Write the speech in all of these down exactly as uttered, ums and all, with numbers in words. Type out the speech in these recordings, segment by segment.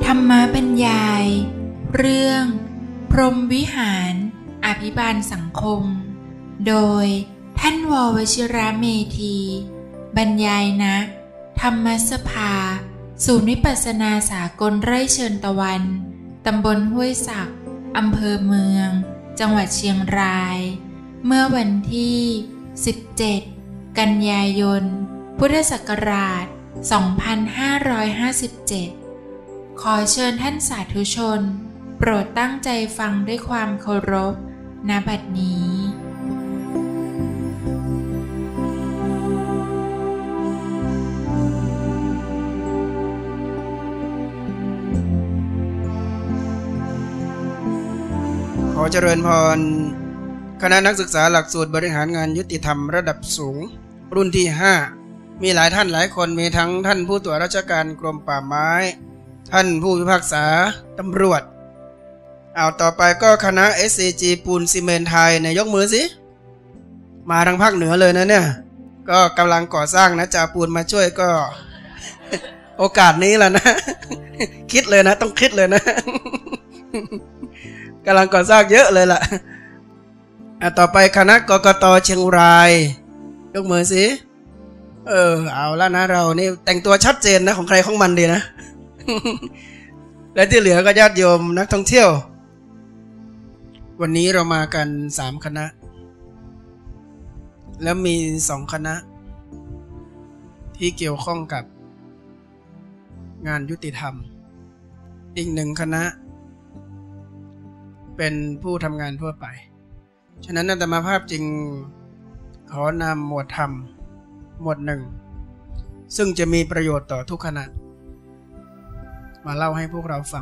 รรมบรรยายเรื่องพรหมวิหารอภิบาลสังคมโดยท่านววชิระเมธีบรรยายณธรรมสภาศูนย์วิปัสสนาสากลไร่เชิญตะวันตำบลห้วยสักอำเภอเมืองจังหวัดเชียงรายเมื่อวันที่สิบเจ็ดกันยายนพุทธศักราชสองพันห้าร้อยห้าสิบเจ็ดขอเชิญท่านสาธุชนโปรดตั้งใจฟังด้วยความเคารพณบัดนี้ขอเจริญพรคณะนักศึกษาหลักสูตรบริหารงานยุติธรรมระดับสูงรุ่นที่ห้ามีหลายท่านหลายคนมีทั้งท่านผู้ตรวจราชการกรมป่าไม้ท่านผู้พิพากษาตำรวจเอาต่อไปก็คณะ เอส ซี จี ปูนซีเมนต์ไทยเนี่ยยกมือสิมาทางภาคเหนือเลยนะเนี่ยก็กำลังก่อสร้างนะจ่าปูนมาช่วยก็ โอกาสนี้แหละนะ คิดเลยนะต้องคิดเลยนะ กำลังก่อสร้างเยอะเลยล่ะอ่ะต่อไปคณะกกต.เชียงรายยกมือสิเออเอาแล้วนะเรานี่แต่งตัวชัดเจนนะของใครของมันดีนะ และที่เหลือก็ญาติโยมนักท่องเที่ยววันนี้เรามากันสามคณะแล้วมีสองคณะที่เกี่ยวข้องกับงานยุติธรรมอีกหนึ่งคณะเป็นผู้ทำงานทั่วไปฉะนั้นอาตมาภาพจึงขอนำหมวดธรรมหมวดหนึ่งซึ่งจะมีประโยชน์ต่อทุกคณะมาเล่าให้พวกเราฟัง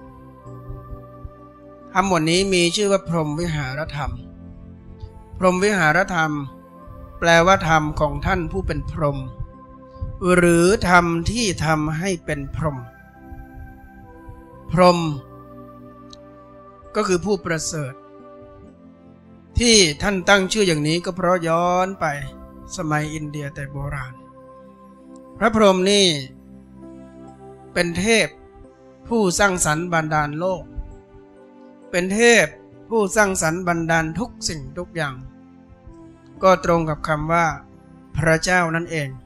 ธรรมหมวดนี้มีชื่อว่าพรหมวิหารธรรมพรหมวิหารธรรมแปลว่าธรรมของท่านผู้เป็นพรหมหรือธรรมที่ทำให้เป็นพรหมพรหมก็คือผู้ประเสริฐที่ท่านตั้งชื่ออย่างนี้ก็เพราะย้อนไปสมัยอินเดียแต่โบราณพระพรหมนี่เป็นเทพผู้สร้างสรรค์บันดาลโลกเป็นเทพผู้สร้างสรรค์บันดาลทุกสิ่งทุกอย่างก็ตรงกับคำว่าพระเจ้านั่นเอง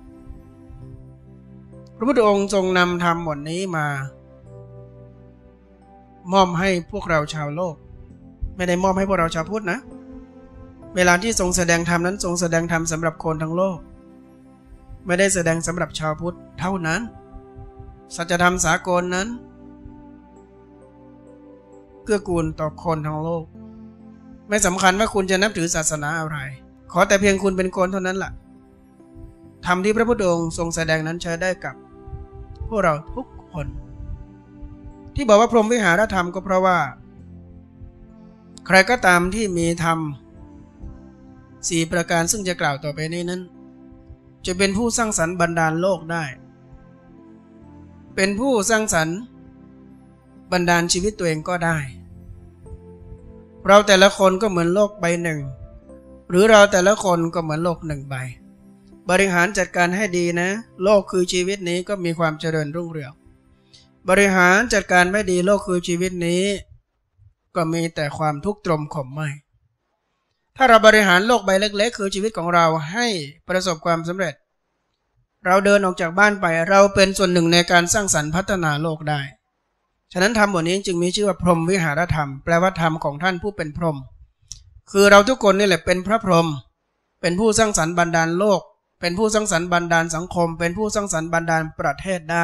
พระพุทธองค์ทรงนำธรรมหมดนี้มามอบให้พวกเราชาวโลกไม่ได้มอบให้พวกเราชาวพุทธนะเวลาที่ทรงแสดงธรรมนั้นทรงแสดงธรรมสำหรับคนทั้งโลกไม่ได้แสดงสำหรับชาวพุทธเท่านั้นสัจธรรมสากลนั้นเกื้อกูลต่อคนทั้งโลกไม่สำคัญว่าคุณจะนับถือศาสนาอะไรขอแต่เพียงคุณเป็นคนเท่านั้นแหละธรรมที่พระพุทธองค์ทรงแสดงนั้นใช้ได้กับพวกเราทุกคนที่บอกว่าพรหมวิหารธรรมก็เพราะว่าใครก็ตามที่มีธรรมสี่ประการซึ่งจะกล่าวต่อไปนี้นั้นจะเป็นผู้สร้างสรรค์บันดาลโลกได้เป็นผู้สร้างสรรค์บันดาลชีวิตตัวเองก็ได้เราแต่ละคนก็เหมือนโลกใบหนึ่งหรือเราแต่ละคนก็เหมือนโลกหนึ่งใบบริหารจัดการให้ดีนะโลกคือชีวิตนี้ก็มีความเจริญรุ่งเรืองบริหารจัดการไม่ดีโลกคือชีวิตนี้ก็มีแต่ความทุกข์ตรมขมไหมถ้าเราบริหารโลกใบเล็กๆคือชีวิตของเราให้ประสบความสำเร็จเราเดินออกจากบ้านไปเราเป็นส่วนหนึ่งในการสร้างสรรค์พัฒนาโลกได้ฉะนั้นธรรมบทนี้จึงมีชื่อว่าพรหมวิหารธรรมแปลว่าธรรมของท่านผู้เป็นพรหมคือเราทุกคนนี่แหละเป็นพระพรหมเป็นผู้สร้างสรรค์บันดาลโลกเป็นผู้สร้างสรรค์บันดาลสังคมเป็นผู้สร้างสรรค์บันดาลประเทศได้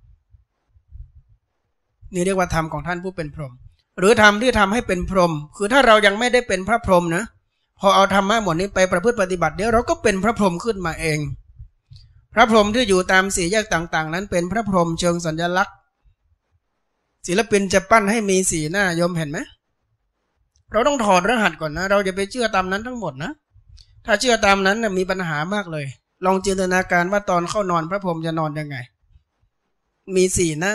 นี่เรียกว่าธรรมของท่านผู้เป็นพรหมหรือธรรมที่ทำให้เป็นพรหมคือถ้าเรายังไม่ได้เป็นพระพรหมนะพอเอาธรรมะหมดนี้ไปประพฤติปฏิบัติเดี๋ยวเราก็เป็นพระพรหมขึ้นมาเองพระพรหมที่อยู่ตามสี่แยกต่างๆนั้นเป็นพระพรหมเชิงสัญลักษณ์ศิลปินจะปั้นให้มีสีหน้ายมเห็นไหมเราต้องถอดรหัสก่อนนะเราจะไปเชื่อตามนั้นทั้งหมดนะถ้าเชื่อตามนั้นนะมีปัญหามากเลยลองจินตนาการว่าตอนเข้านอนพระพรหมจะนอนยังไงมีสีหน้า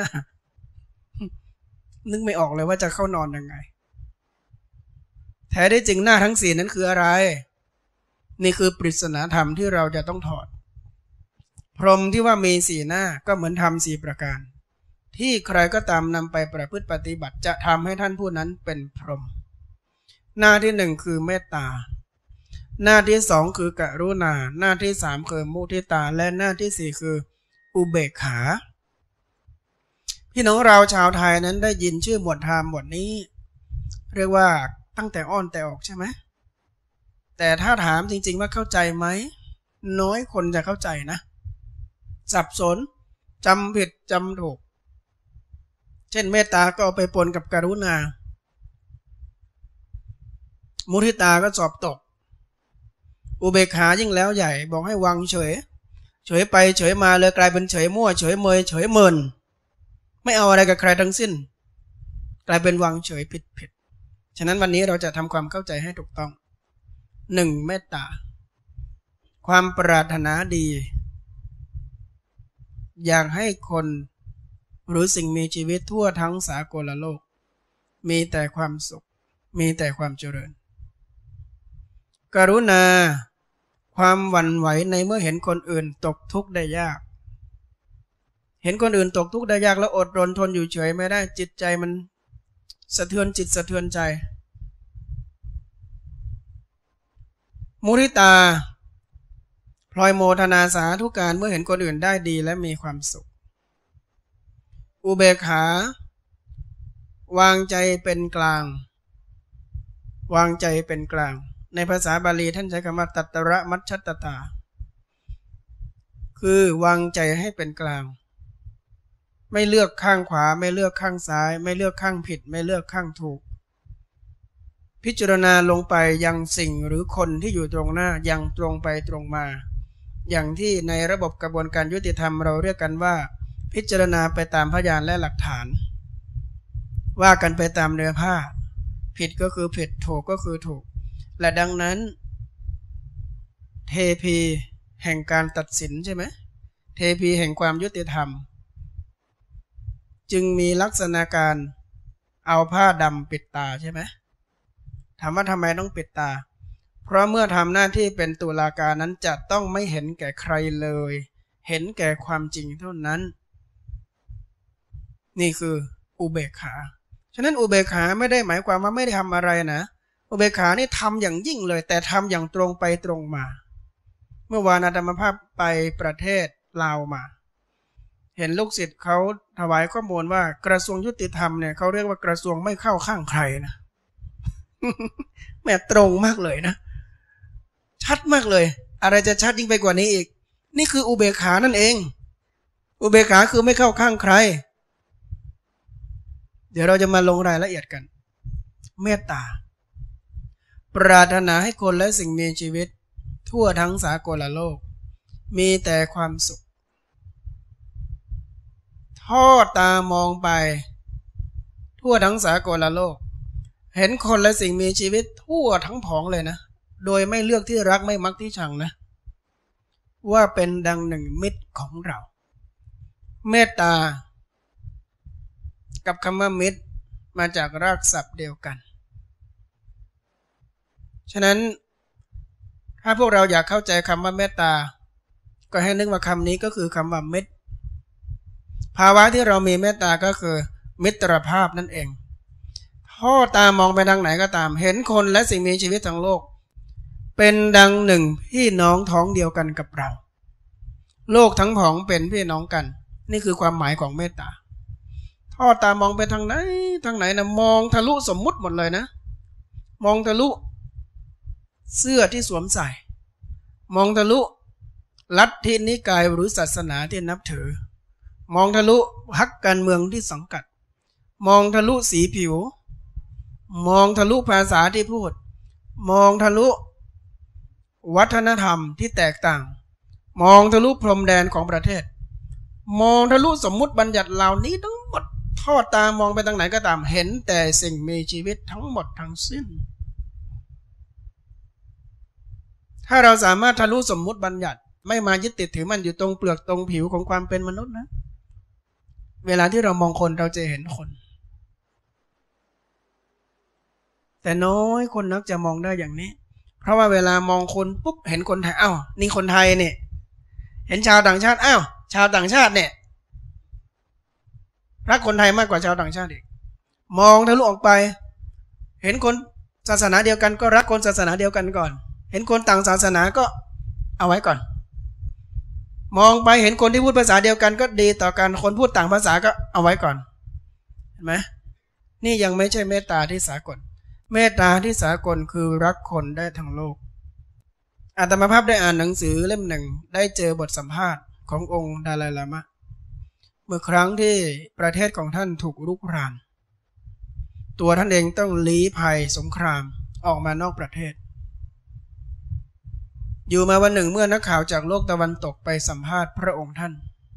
นึกไม่ออกเลยว่าจะเข้านอนยังไงแท้ได้จริงหน้าทั้งสี่นั้นคืออะไรนี่คือปริศนาธรรมที่เราจะต้องถอดพรหมที่ว่ามีสี่หน้าก็เหมือนธรรมสี่ประการที่ใครก็ตามนำไปประพฤติปฏิบัติจะทำให้ท่านผู้นั้นเป็นพรหมหน้าที่หนึ่งคือเมตตาหน้าที่สองคือกรุณาหน้าที่สามคือมุทิตาและหน้าที่สี่คืออุเบกขาพี่น้องเราชาวไทยนั้นได้ยินชื่อหมวดธรรมหมวดนี้เรียกว่าตั้งแต่อ้อนแต่ออกใช่ไหมแต่ถ้าถามจริงๆว่าเข้าใจไหมน้อยคนจะเข้าใจนะสับสนจำผิดจำถูกเช่นเมตตาก็เอาไปปนกับกรุณามุทิตาก็สอบตกอุเบกขายิ่งแล้วใหญ่บอกให้วางเฉยเฉยไปเฉยมาเลยกลายเป็นเฉยมั่วเฉยเมยเฉยเมินไม่เอาอะไรกับใครทั้งสิ้นกลายเป็นวางเฉยผิดผิดฉะนั้นวันนี้เราจะทำความเข้าใจให้ถูกต้องหนึ่งเมตตาความปรารถนาดีอยากให้คนหรือสิ่งมีชีวิตทั่วทั้งสากลโลกมีแต่ความสุขมีแต่ความเจริญกรุณาความหวั่นไหวในเมื่อเห็นคนอื่นตกทุกข์ได้ยากเห็นคนอื่นตกทุกข์ได้ยากแล้วอดรนทนอยู่เฉยไม่ได้จิตใจมันสะเทือนจิตสะเทือนใจมุทิตาพลอยโมทนาสาธุการเมื่อเห็นคนอื่นได้ดีและมีความสุขอุเบกขาวางใจเป็นกลางวางใจเป็นกลางในภาษาบาลีท่านใช้คำว่าตัตตระมัชฌัตตาคือวางใจให้เป็นกลางไม่เลือกข้างขวาไม่เลือกข้างซ้ายไม่เลือกข้างผิดไม่เลือกข้างถูกพิจารณาลงไปยังสิ่งหรือคนที่อยู่ตรงหน้ายังตรงไปตรงมาอย่างที่ในระบบกระบวนการยุติธรรมเราเรียกกันว่าพิจารณาไปตามพยานและหลักฐานว่ากันไปตามเนื้อผ้าผิดก็คือผิดถูกก็คือถูกและดังนั้นเทพีแห่งการตัดสินใช่ไหมเทพีแห่งความยุติธรรมจึงมีลักษณะการเอาผ้าดำปิดตาใช่ไหมถามว่าทำไมต้องปิดตาเพราะเมื่อทำหน้าที่เป็นตุลาการนั้นจะต้องไม่เห็นแก่ใครเลยเห็นแก่ความจริงเท่านั้นนี่คืออุเบกขาฉะนั้นอุเบกขาไม่ได้หมายความว่าไม่ได้ทำอะไรนะอุเบกขานี่ทำอย่างยิ่งเลยแต่ทำอย่างตรงไปตรงมาเมื่อวานอาตมาภาพไปประเทศลาวมาเห็นลูกศิษย์เขาถวายข้อมูลว่ากระทรวงยุติธรรมเนี่ยเขาเรียกว่ากระทรวงไม่เข้าข้างใครนะ แม่ตรงมากเลยนะชัดมากเลยอะไรจะชัดยิ่งไปกว่านี้อีกนี่คืออุเบกขานั่นเองอุเบกขาคือไม่เข้าข้างใครเดี๋ยวเราจะมาลงรายละเอียดกันเมตตาปรารถนาให้คนและสิ่งมีชีวิตทั่วทั้งสากลโลกมีแต่ความสุขทอดตามองไปทั่วทั้งสากลโลกเห็นคนและสิ่งมีชีวิตทั่วทั้งผองเลยนะโดยไม่เลือกที่รักไม่มักที่ชังนะว่าเป็นดังหนึ่งมิตรของเราเมตตากับคำว่ามิตรมาจากรากศัพท์เดียวกันฉะนั้นถ้าพวกเราอยากเข้าใจคำว่าเมตตาก็ให้นึกว่าคำนี้ก็คือคำว่ามิตรภาวะที่เรามีเมตตาก็คือมิตรภาพนั่นเองทอดตามองไปทางไหนก็ตามเห็นคนและสิ่งมีชีวิตทั้งโลกเป็นดังหนึ่งพี่น้องท้องเดียวกันกับเราโลกทั้งผองเป็นพี่น้องกันนี่คือความหมายของเมตตาทอดตามองไปทางไหนทางไหนนะมองทะลุสมมุติหมดเลยนะมองทะลุเสื้อที่สวมใส่มองทะลุลัทธินิกายหรือศาสนาที่นับถือมองทะลุพรรคการเมืองที่สังกัดมองทะลุสีผิวมองทะลุภาษาที่พูดมองทะลุวัฒนธรรมที่แตกต่างมองทะลุพรมแดนของประเทศมองทะลุสมมุติบัญญัติเหล่านี้ทั้งหมดทอดตามองไปทางไหนก็ตามเห็นแต่สิ่งมีชีวิตทั้งหมดทั้งสิ้นถ้าเราสามารถทะลุสมมุติบัญญัติไม่มายึดติดถือมันอยู่ตรงเปลือกตรงผิวของความเป็นมนุษย์นะเวลาที่เรามองคนเราจะเห็นคนแต่น้อยคนนักจะมองได้อย่างนี้เพราะว่าเวลามองคนปุ๊บเห็นคนไทยอ้าวนี่คนไทยเนี่ยเห็นชาวต่างชาติอ้าวชาวต่างชาติเนี่ยรักคนไทยมากกว่าชาวต่างชาติอีกมองทะลุออกไปเห็นคนศาสนาเดียวกันก็รักคนศาสนาเดียวกันก่อนเห็นคนต่างศาสนาก็เอาไว้ก่อนมองไปเห็นคนที่พูดภาษาเดียวกันก็ดีต่อกันคนพูดต่างภาษาก็เอาไว้ก่อนเห็นไหมนี่ยังไม่ใช่เมตตาที่สากลเมตตาที่สากลคือรักคนได้ทั้งโลกอาตมาภาพได้อ่านหนังสือเล่มหนึ่งได้เจอบทสัมภาษณ์ขององค์ดาไลลามะเมื่อครั้งที่ประเทศของท่านถูกรุกรานตัวท่านเองต้องลี้ภัยสงครามออกมานอกประเทศอยู่มาวันหนึ่งเมื่อนักข่าวจากโลกตะวันตกไปสัมภาษณ์พระองค์ท่าน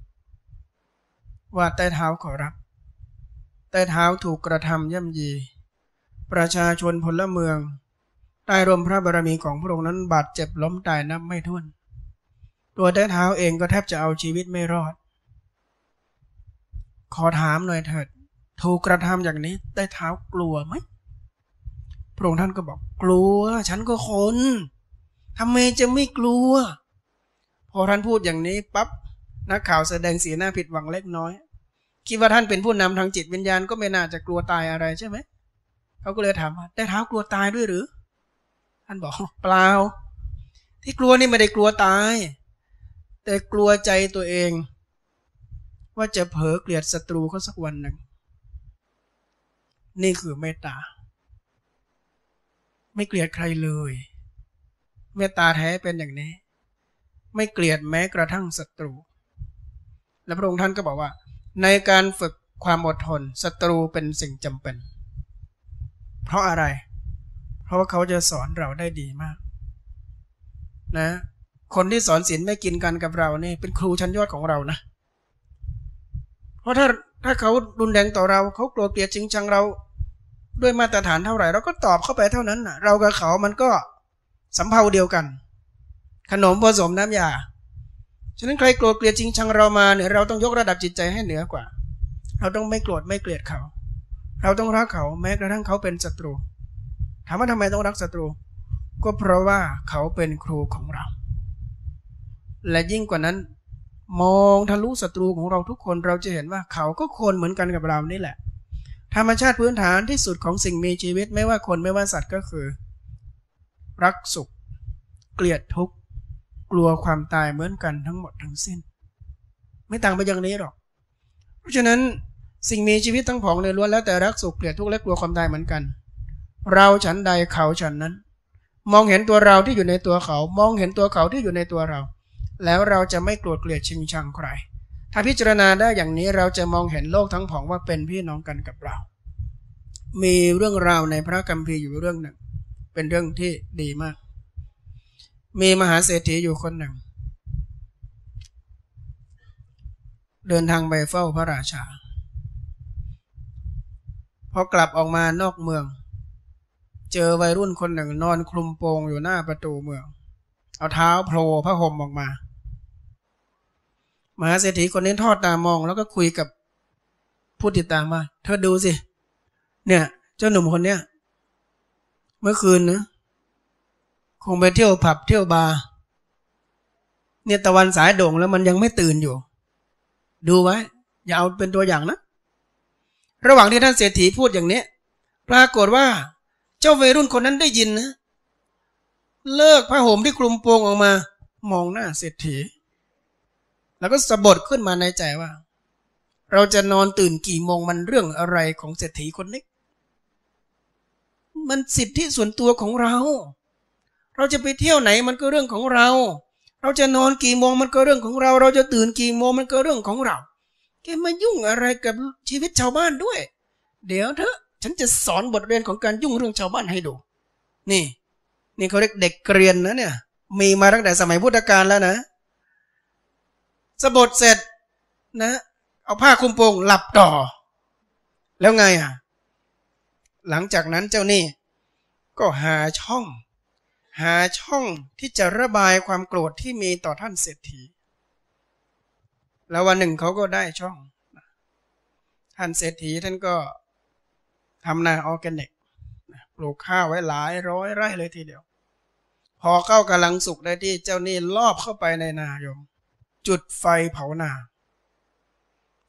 ว่าใต้เท้าขอรับใต้เท้าถูกกระทำย่ำยีประชาชนพลเมืองใต้ร่มพระบารมีของพระองค์นั้นบาดเจ็บล้มตายนับไม่ถ้วนตัวใต้เท้าเองก็แทบจะเอาชีวิตไม่รอดขอถามหน่อยเถิดถูกกระทำอย่างนี้ใต้เท้ากลัวไหมพระองค์ท่านก็บอกกลัวฉันก็คนทำไมจะไม่กลัวพอท่านพูดอย่างนี้ปั๊บนักข่าวแสดงสีหน้าผิดหวังเล็กน้อยคิดว่าท่านเป็นผู้นำทางจิตวิญญาณก็ไม่น่าจะกลัวตายอะไรใช่ไหมเขาก็เลยถามว่าใต้เท้ากลัวตายด้วยหรือท่านบอกเปล่าที่กลัวนี่ไม่ได้กลัวตายแต่กลัวใจตัวเองว่าจะเผลอเกลียดศัตรูเขาสักวันหนึ่งนี่คือเมตตาไม่เกลียดใครเลยเมตตาแท้เป็นอย่างนี้ไม่เกลียดแม้กระทั่งศัตรูและพระองค์ท่านก็บอกว่าในการฝึกความอดทนศัตรูเป็นสิ่งจำเป็นเพราะอะไรเพราะว่าเขาจะสอนเราได้ดีมากนะคนที่สอนศีลไม่กินกันกับเรานี่เป็นครูชั้นยอดของเรานะเพราะถ้าถ้าเขารุนแรงต่อเราเขาโกรธเกลียดจริงจังเราด้วยมาตรฐานเท่าไหร่เราก็ตอบเข้าไปเท่านั้นนะเรากับเขามันก็สำเภาเดียวกันขนมผสมน้ำยาฉะนั้นใครโกรธเกลียดจริงชังเรามาเนี่ยเราต้องยกระดับจิตใจให้เหนือกว่าเราต้องไม่โกรธไม่เกลียดเขาเราต้องรักเขาแม้กระทั่งเขาเป็นศัตรูถามว่าทำไมต้องรักศัตรูก็เพราะว่าเขาเป็นครูของเราและยิ่งกว่านั้นมองทะลุศัตรูของเราทุกคนเราจะเห็นว่าเขาก็คนเหมือนกันกับเรานี่แหละธรรมชาติพื้นฐานที่สุดของสิ่งมีชีวิตไม่ว่าคนไม่ว่าสัตว์ก็คือรักสุขเกลียดทุกข์กลัวความตายเหมือนกันทั้งหมดทั้งสิ้นไม่ต่างไปอย่างนี้หรอกเพราะฉะนั้นสิ่งมีชีวิตทั้งผองในล้วนแล้วแต่รักสุขเกลียดทุกข์และกลัวความตายเหมือนกันเราฉันใดเขาฉันนั้นมองเห็นตัวเราที่อยู่ในตัวเขามองเห็นตัวเขาที่อยู่ในตัวเราแล้วเราจะไม่โกรธเกลียดชิงชังใครถ้าพิจารณาได้อย่างนี้เราจะมองเห็นโลกทั้งผองว่าเป็นพี่น้องกันกับเรามีเรื่องราวในพระคัมภีร์อยู่เรื่องหนึ่งเป็นเรื่องที่ดีมากมีมหาเศรษฐีอยู่คนหนึ่งเดินทางไปเฝ้าพระราชาพอกลับออกมานอกเมืองเจอวัยรุ่นคนหนึ่งนอนคลุมโปงอยู่หน้าประตูเมืองเอาเท้าโผล่ผ้าห่มออกมามหาเศรษฐีคนนี้ทอดตามองแล้วก็คุยกับผู้ติดตามว่าเธอดูสิเนี่ยเจ้าหนุ่มคนเนี้ยเมื่อคืนนะคงไปเที่ยวผับเที่ยวบาร์เนี่ยตะวันสายโด่งแล้วมันยังไม่ตื่นอยู่ดูไว้อย่าเอาเป็นตัวอย่างนะระหว่างที่ท่านเศรษฐีพูดอย่างนี้ปรากฏว่าเจ้าวัยรุ่นคนนั้นได้ยินนะเลิกผ้าห่มที่คลุมโปงออกมามองหน้าเศรษฐีแล้วก็สะบัดขึ้นมาในใจว่าเราจะนอนตื่นกี่โมงมันเรื่องอะไรของเศรษฐีคนนี้มันสิทธิส่วนตัวของเราเราจะไปเที่ยวไหนมันก็เรื่องของเราเราจะนอนกี่โมงมันก็เรื่องของเราเราจะตื่นกี่โมงมันก็เรื่องของเราแกมายุ่งอะไรกับชีวิตชาวบ้านด้วยเดี๋ยวเถอะฉันจะสอนบทเรียนของการยุ่งเรื่องชาวบ้านให้ดูนี่นี่เขาเรียกเด็กเกรียนนะเนี่ยมีมาตั้งแต่สมัยพุทธกาลแล้วนะสะบดเสร็จนะเอาผ้าคลุมโปงหลับต่อแล้วไงอ่ะหลังจากนั้นเจ้านี่ก็หาช่องหาช่องที่จะระบายความโกรธที่มีต่อท่านเศรษฐีแล้ววันหนึ่งเขาก็ได้ช่องท่านเศรษฐีท่านก็ทำนาออร์แกนิกปลูกข้าวไว้หลายร้อยไร่เลยทีเดียวพอเข้ากำลังสุกได้ที่เจ้านี่ลอบเข้าไปในนาโยมจุดไฟเผานา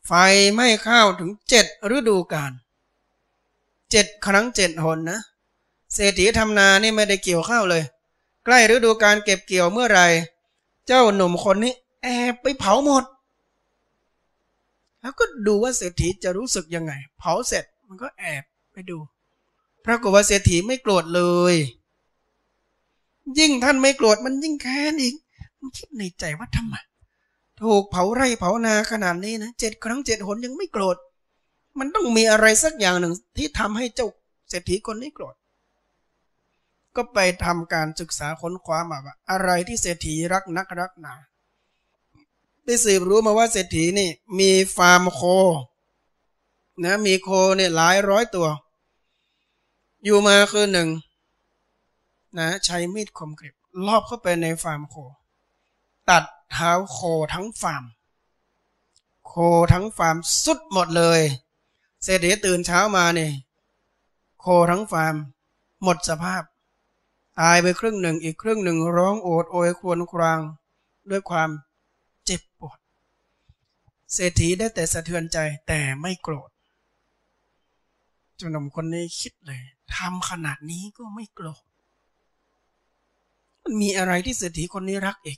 ไฟไหม้ข้าวถึงเจ็ดฤดูกาลเจ็ดครั้งเจ็ดหนนะเศรษฐีทำนานี่ไม่ได้เกี่ยวข้าวเลยใกล้ฤดูกาลเก็บเกี่ยวเมื่อไหร่เจ้าหนุ่มคนนี้แอบไปเผาหมดแล้วก็ดูว่าเศรษฐีจะรู้สึกยังไงเผาเสร็จมันก็แอบไปดูปรากฏว่าเศรษฐีไม่โกรธเลยยิ่งท่านไม่โกรธมันยิ่งแค้นอีกมันคิดในใจว่าทำไมถูกเผาไร่เผานาขนาดนี้นะเจ็ดครั้งเจ็ดหนยังไม่โกรธมันต้องมีอะไรสักอย่างหนึ่งที่ทำให้เจ้าเศรษฐีคนนี้โกรธก็ไปทำการศึกษาค้นคว้ามาว่าอะไรที่เศรษฐีรักนักรักหนาได้สืบรู้มาว่าเศรษฐีนี่มีฟาร์มโคนะมีโคเนี่ยหลายร้อยตัวอยู่มาคือหนึ่งนะใช้มีดคมกริบลอบเข้าไปในฟาร์มโคตัดเท้าโคทั้งฟาร์มโคทั้งฟาร์มสุดหมดเลยเศรษฐีตื่นเช้ามาเนี่ยโคทั้งฟาร์มหมดสภาพตายไปครึ่งหนึ่งอีกครึ่งหนึ่งร้องโอดโอยครวญครางด้วยความเจ็บปวดเศรษฐีได้แต่สะเทือนใจแต่ไม่โกรธเจ้าหนุ่มคนนี้คิดเลยทำขนาดนี้ก็ไม่โกรธมันมีอะไรที่เศรษฐีคนนี้รักอีก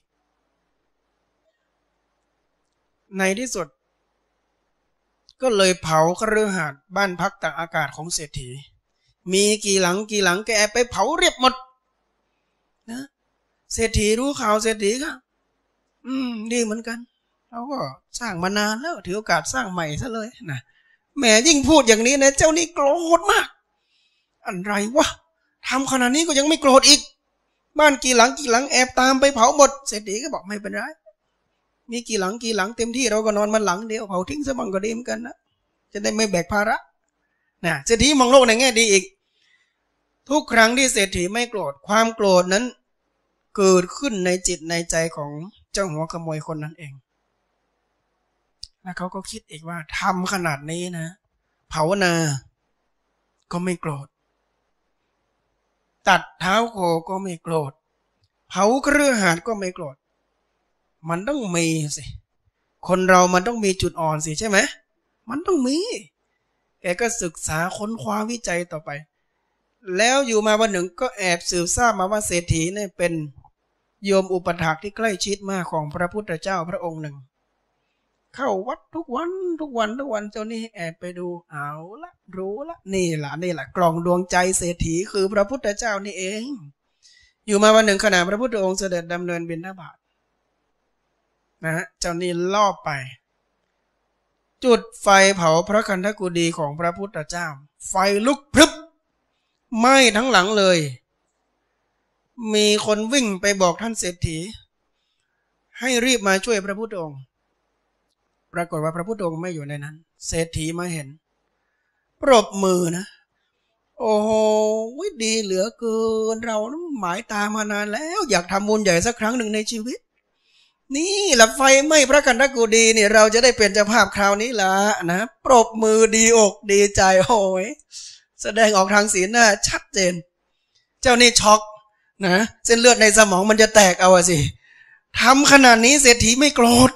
ในที่สุดก็เลยเผาคฤหาสน์บ้านพักตากอากาศของเศรษฐีมีกี่หลังกี่หลังแกไปเผาเรียบหมดนะเศรษฐีรู้ข่าวเศรษฐีก็อืมดีเหมือนกันเราก็สร้างมานานแล้วถือโอกาสสร้างใหม่ซะเลยนะแหมยิ่งพูดอย่างนี้นะเจ้านี่โกรธมากอะไรวะทำขนาดนี้ก็ยังไม่โกรธอีกบ้านกี่หลังกี่หลังแอบตามไปเผาหมดเศรษฐีก็บอกไม่เป็นไรมีกี่หลังกี่หลังเต็มที่เราก็นอนมันหลังเดียวเผาทิ้งซะบ้างก็ดีเหมือนกันนะจะได้ไม่แบกภาระนะเศรษฐีมองโลกในแง่ดีอีกทุกครั้งที่เศรษฐีไม่โกรธความโกรธนั้นเกิดขึ้นในจิตในใจของเจ้าหัวขโมยคนนั้นเองแล้วเขาก็คิดอีกว่าทำขนาดนี้นะเผานาก็ไม่โกรธตัดเท้าโคก็ไม่โกรธเผาเครือหาดก็ไม่โกรธมันต้องมีสิคนเรามันต้องมีจุดอ่อนสิใช่ไหมมันต้องมีแกก็ศึกษาค้นคว้าวิจัยต่อไปแล้วอยู่มาวันหนึ่งก็แอบสืบทราบมาว่าเศรษฐีเนี่ยเป็นโยมอุปถากที่ใกล้ชิดมากของพระพุทธเจ้าพระองค์หนึ่งเข้าวัดทุกวันทุกวันทุกวันเจ้านี่แอบไปดูเอาละรู้ละนี่แหละนี่แหละกล่องดวงใจเศรษฐีคือพระพุทธเจ้านี่เองอยู่มาวันหนึ่งขณะพระพุทธองค์เสด็จดำเนินบิณฑบาตนะฮะเจ้านี่ลอบไปจุดไฟเผาพระคันธกุฎีของพระพุทธเจ้าไฟลุกพรึบไหม้ทั้งหลังเลยมีคนวิ่งไปบอกท่านเศรษฐีให้รีบมาช่วยพระพุทธองค์ปรากฏว่าพระพุทธองค์ไม่อยู่ในนั้นเศรษฐีมาเห็นปรบมือนะโอ้โหดีเหลือเกินเราหมายตามานานแล้วอยากทำบุญใหญ่สักครั้งหนึ่งในชีวิตนี่แหละไฟไหม้พระคันธกุฎีนี่เราจะได้เป็นเจ้าภาพคราวนี้ละนะปรบมือดีอกดีใจโอ้ยแสดงออกทางสีหน้าชัดเจนเจ้านี่ช็อกนะเส้นเลือดในสมองมันจะแตกเอาสิทำขนาดนี้เศรษฐีไม่โกรธ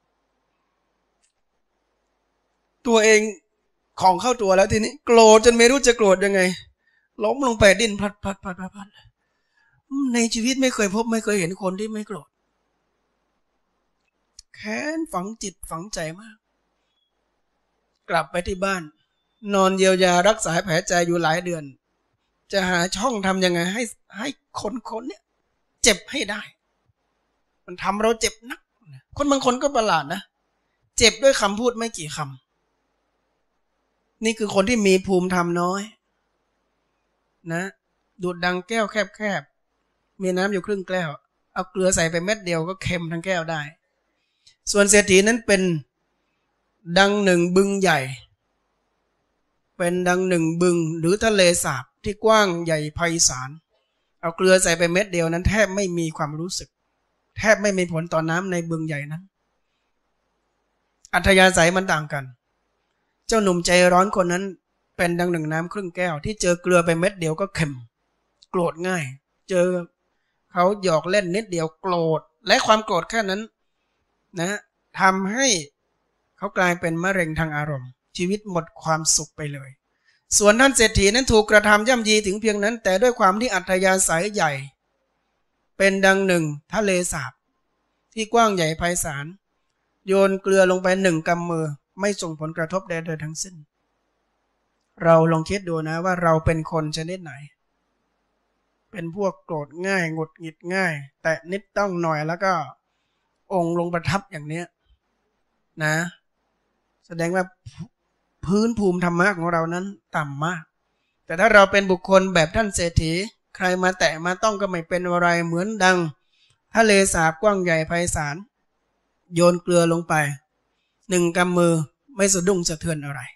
ตัวเองของเข้าตัวแล้วทีนี้โกรธจนไม่รู้จะโกรธยังไงล้มลงไปดิ้นพลัดพลัดพลัดพลัดในชีวิตไม่เคยพบไม่เคยเห็นคนที่ไม่โกรธแค้นฝังจิตฝังใจมากกลับไปที่บ้านนอนเยียวยารักษาแผลใจอยู่หลายเดือนจะหาช่องทำยังไงให้ให้คนคนเนี้ยเจ็บให้ได้มันทำเราเจ็บนักคนบางคนก็ประหลาดนะเจ็บด้วยคำพูดไม่กี่คำนี่คือคนที่มีภูมิธรรมน้อยนะดูดดังแก้วแคบๆมีน้ำอยู่ครึ่งแก้วเอาเกลือใส่ไปเม็ดเดียวก็เค็มทั้งแก้วได้ส่วนเศรษฐีนั้นเป็นดังหนึ่งบึงใหญ่เป็นดังหนึ่งบึงหรือทะเลสาบที่กว้างใหญ่ไพศาลเอาเกลือใส่ไปเม็ดเดียวนั้นแทบไม่มีความรู้สึกแทบไม่มีผลต่อน้ำในบึงใหญ่นั้นอัธยาศัยมันต่างกันเจ้าหนุ่มใจร้อนคนนั้นเป็นดังหนึ่งน้ำครึ่งแก้วที่เจอเกลือไปเม็ดเดียวก็เค็มโกรธง่ายเจอเขาหยอกเล่นนิดเดียวโกรธและความโกรธแค่นั้นนะทำให้เขากลายเป็นมะเร็งทางอารมณ์ชีวิตหมดความสุขไปเลยส่วนท่านเศรษฐีนั้นถูกกระทำย่ำยีถึงเพียงนั้นแต่ด้วยความที่อัธยาศัยใหญ่เป็นดังหนึ่งทะเลสาบที่กว้างใหญ่ไพศาลโยนเกลือลงไปหนึ่งกำมือไม่ส่งผลกระทบใดๆทั้งสิ้นเราลองคิดดูนะว่าเราเป็นคนชนิดไหนเป็นพวกโกรธง่ายหงุดหงิดง่ายแต่นิดต้องหน่อยแล้วก็องค์ลงประทับอย่างเนี้ยนะแสดงว่าพื้นภูมิธรรมะของเรานั้นต่ำมากแต่ถ้าเราเป็นบุคคลแบบท่านเศรษฐีใครมาแตะมาต้องก็ไม่เป็นอะไรเหมือนดังทะเลสาบกว้างใหญ่ไพศาลโยนเกลือลงไปหนึ่งกำมือไม่สะดุ้งสะเทือนอะไร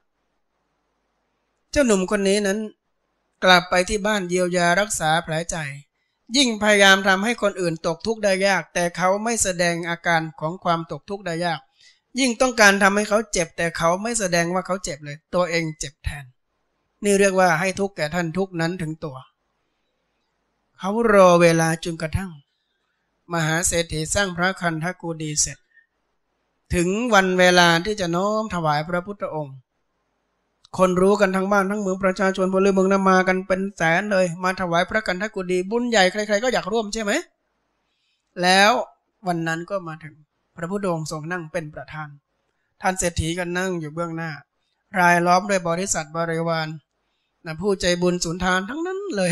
เจ้าหนุ่มคนนี้นั้นกลับไปที่บ้านเยียวยารักษาแผลใจยิ่งพยายามทำให้คนอื่นตกทุกข์ได้ยากแต่เขาไม่แสดงอาการของความตกทุกข์ได้ยากยิ่งต้องการทำให้เขาเจ็บแต่เขาไม่แสดงว่าเขาเจ็บเลยตัวเองเจ็บแทนนี่เรียกว่าให้ทุกข์แก่ท่านทุกข์นั้นถึงตัวเขารอเวลาจนกระทั่งมหาเศรษฐีสร้างพระคันธกุฎีเสร็จถึงวันเวลาที่จะน้อมถวายพระพุทธองค์คนรู้กันทั้งบ้านทั้งเมืองประชาชนพลเมืองนำมากันเป็นแสนเลยมาถวายพระคันธกุฎีบุญใหญ่ใครๆก็อยากร่วมใช่ไหมแล้ววันนั้นก็มาถึงพระพุทธองค์ทรงนั่งเป็นประธานท่านเศรษฐีก็นั่งอยู่เบื้องหน้ารายล้อมด้วยบริษัทบริวารนะผู้ใจบุญสุนทานทั้งนั้นเลย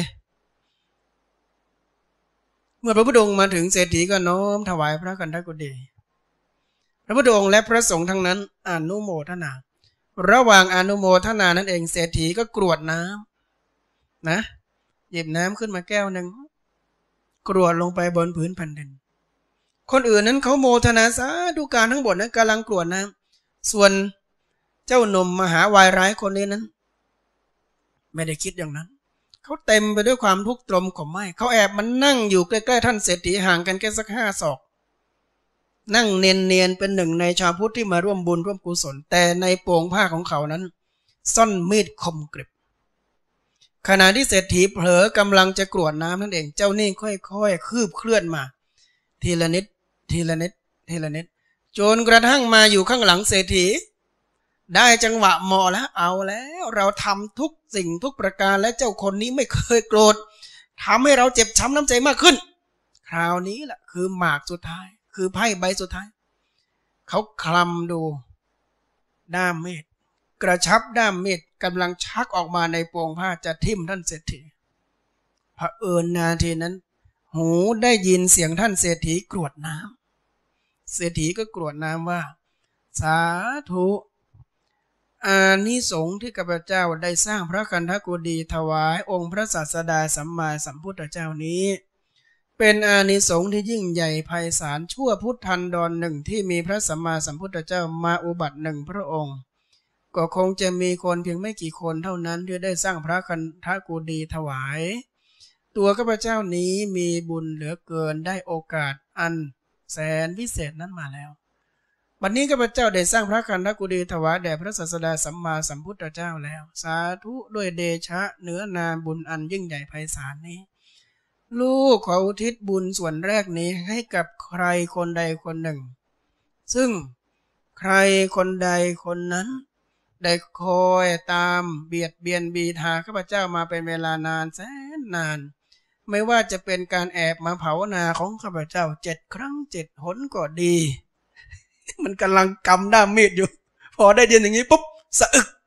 เมื่อพระพุทธองค์มาถึงเศรษฐีก็น้อมถวายพระคันธกุฎีพระพุทธองค์และพระสงฆ์ทั้งนั้นอนุโมทนาระหว่างอนุโมทนานั้นเองเศรษฐีก็กรวดน้ำนะหยิบน้ำขึ้นมาแก้วหนึ่งกรวดลงไปบนพื้นแผ่นดินคนอื่นนั้นเขาโมทนาสาธุการทั้งหมดนั้นกำลังกรวดน้ำส่วนเจ้าหนุ่มมหาวายร้ายคนนี้นั้นไม่ได้คิดอย่างนั้นเขาเต็มไปด้วยความทุกข์ตรมขมไหม้เขาแอบมันนั่งอยู่ใกล้ๆท่านเศรษฐีห่างกันแค่สักห้าศอกนั่งเนียนๆเป็นหนึ่งในชาวพุทธที่มาร่วมบุญร่วมกุศลแต่ในโป่งผ้าของเขานั้นซ่อนมีดคมกริบขณะที่เศรษฐีเผลอกำลังจะกรวดน้ำนั่นเองเจ้านี่ค่อยๆคืบเคลื่อนมาทีละนิดทีละนิดทีละนิดจนกระทั่งมาอยู่ข้างหลังเศรษฐีได้จังหวะเหมาะแล้วเอาแล้วเราทำทุกสิ่งทุกประการและเจ้าคนนี้ไม่เคยโกรธทำให้เราเจ็บช้ำน้ำใจมากขึ้นคราวนี้แหละคือหมากสุดท้ายคือไพ่ใบสุดท้ายเขาคลำดูด้ามมีดกระชับด้ามมีดกำลังชักออกมาในโป่งผ้าจะทิ่มท่านเศรษฐีเผอิญนาทีนั้นหูได้ยินเสียงท่านเศรษฐีกรวดน้ำเศรษฐีก็กรวดน้ำว่าสาธุอานิสงส์ที่ข้าพเจ้าได้สร้างพระคันธกุฎีถวายองค์พระศาสดาสัมมาสัมพุทธเจ้านี้เป็นอานิสงส์ที่ยิ่งใหญ่ไพศาลชั่วพุทธันดรหนึ่งที่มีพระสัมมาสัมพุทธเจ้ามาอุบัติหนึ่งพระองค์ก็คงจะมีคนเพียงไม่กี่คนเท่านั้นที่ได้สร้างพระคันธกุฎีถวายตัวข้าพเจ้านี้มีบุญเหลือเกินได้โอกาสอันแสนพิเศษนั้นมาแล้วบัดนี้ข้าพเจ้าได้สร้างพระคันธกุฎีถวายแด่พระศาสดาสัมมาสัมพุทธเจ้าแล้วสาธุด้วยเดชะเนื้อนาบุญอันยิ่งใหญ่ไพศาลนี้ลูกขออุทิศบุญส่วนแรกนี้ให้กับใครคนใดคนหนึ่งซึ่งใครคนใดคนนั้นได้คอยตามเบียดเบียนบีทาข้าพเจ้ามาเป็นเวลานานแสนนานไม่ว่าจะเป็นการแอบมาเผานาของข้าพเจ้าเจ็ดครั้งเจ็ดหนก็ดี มันกำลังกำด้ามมีดอยู่พอได้ยินอย่างนี้ปุ๊บสะอึก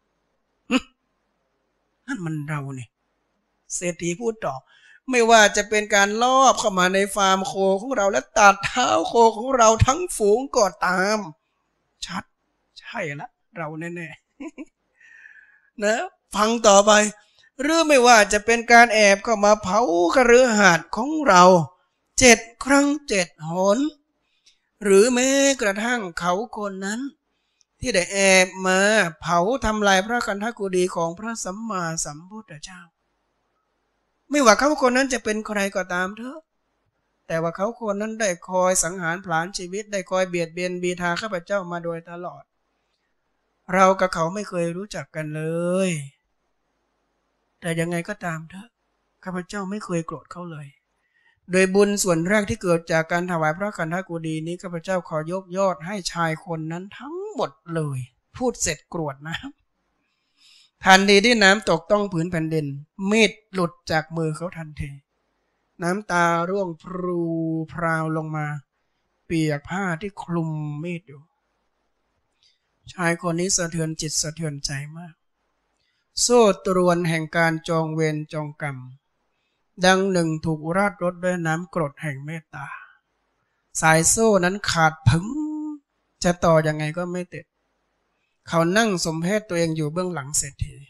นั่นมันเราเนี่ยเศรษฐีพูดต่อไม่ว่าจะเป็นการลอบเข้ามาในฟาร์มโคของเราและตัดเท้าโคของเราทั้งฝูงก็ตามชัดใช่ละเราแน่ๆนะฟังต่อไปหรือไม่ว่าจะเป็นการแอบเข้ามาเผาคฤหาสน์ของเราเจ็ดครั้งเจ็ดหนหรือแม้กระทั่งเขาคนนั้นที่ได้แอบมาเผาทำลายพระคันธกุฎีของพระสัมมาสัมพุทธเจ้าไม่ว่าเขาคนนั้นจะเป็นใครก็ตามเถอะแต่ว่าเขาคนนั้นได้คอยสังหารผลาญชีวิตได้คอยเบียดเบียนบีทาข้าพเจ้ามาโดยตลอดเรากับเขาไม่เคยรู้จักกันเลยแต่ยังไงก็ตามเถอะข้าพเจ้าไม่เคยโกรธเขาเลยโดยบุญส่วนแรกที่เกิดจากการถวายพระคันธกุฎีนี้ข้าพเจ้าขอยกยอดให้ชายคนนั้นทั้งหมดเลยพูดเสร็จกรวดน้ำทันทีที่น้ำตกต้องผืนแผ่นดินมีดหลุดจากมือเขาทันทีน้ำตาร่วงพรูพราวลงมาเปียกผ้าที่คลุมมีดอยู่ชายคนนี้สะเทือนจิตสะเทือนใจมากโซ่ตรวนแห่งการจองเวรจองกรรมดังหนึ่งถูกราดรถด้วยน้ำกรดแห่งเมตตาสายโซ่นั้นขาดผึ่งจะต่อยังไงก็ไม่ติดเขานั่งสมเพศตัวเองอยู่เบื้องหลังเศรษฐี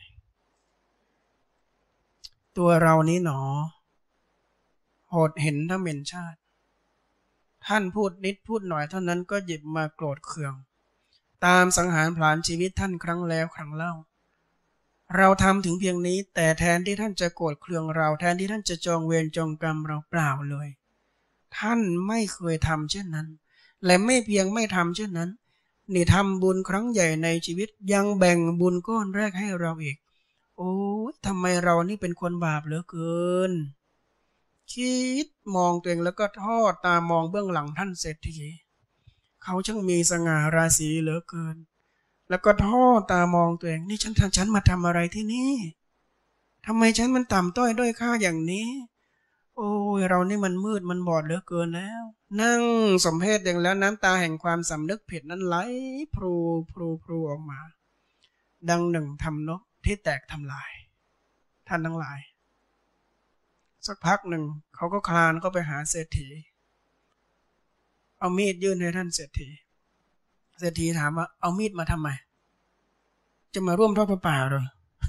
ตัวเรานี้หนอโหดเห็นถ้าเหม็นชาติท่านพูดนิดพูดหน่อยเท่านั้นก็หยิบมาโกรธเคืองตามสังหารผลาญชีวิตท่านครั้งแล้วครั้งเล่าเราทำถึงเพียงนี้แต่แทนที่ท่านจะโกรธเคืองเราแทนที่ท่านจะจองเวรจองกรรมเราเปล่าเลยท่านไม่เคยทำเช่นนั้นและไม่เพียงไม่ทำเช่นนั้นนี่ทำบุญครั้งใหญ่ในชีวิตยังแบ่งบุญก้อนแรกให้เราอีกโอ้ยทำไมเรานี่เป็นคนบาปเหลือเกินคิดมองตัวเองแล้วก็ทอดตามองเบื้องหลังท่านเศรษฐีเขาช่างมีสง่าราศีเหลือเกินแล้วก็ทอดตามองตัวเองนี่ฉันฉันมาทำอะไรที่นี่ทำไมฉันมันต่ำต้อยด้อยค่าอย่างนี้โอ้ยเรานี่มันมืดมันบอดเหลือเกินแล้วนั่งสมเพชอย่างแล้วน้ำตาแห่งความสำนึกผิดนั้นไหลพรูพรูพรูออกมาดังหนึ่งทำนกที่แตกทำลายท่านทั้งหลายสักพักหนึ่งเขาก็คลานเข้าไปหาเศรษฐีเอามีดยื่นให้ท่านเศรษฐีเศรษฐีถามว่าเอามีดมาทำไมจะมาร่วมทอดผ้าป่าหรอ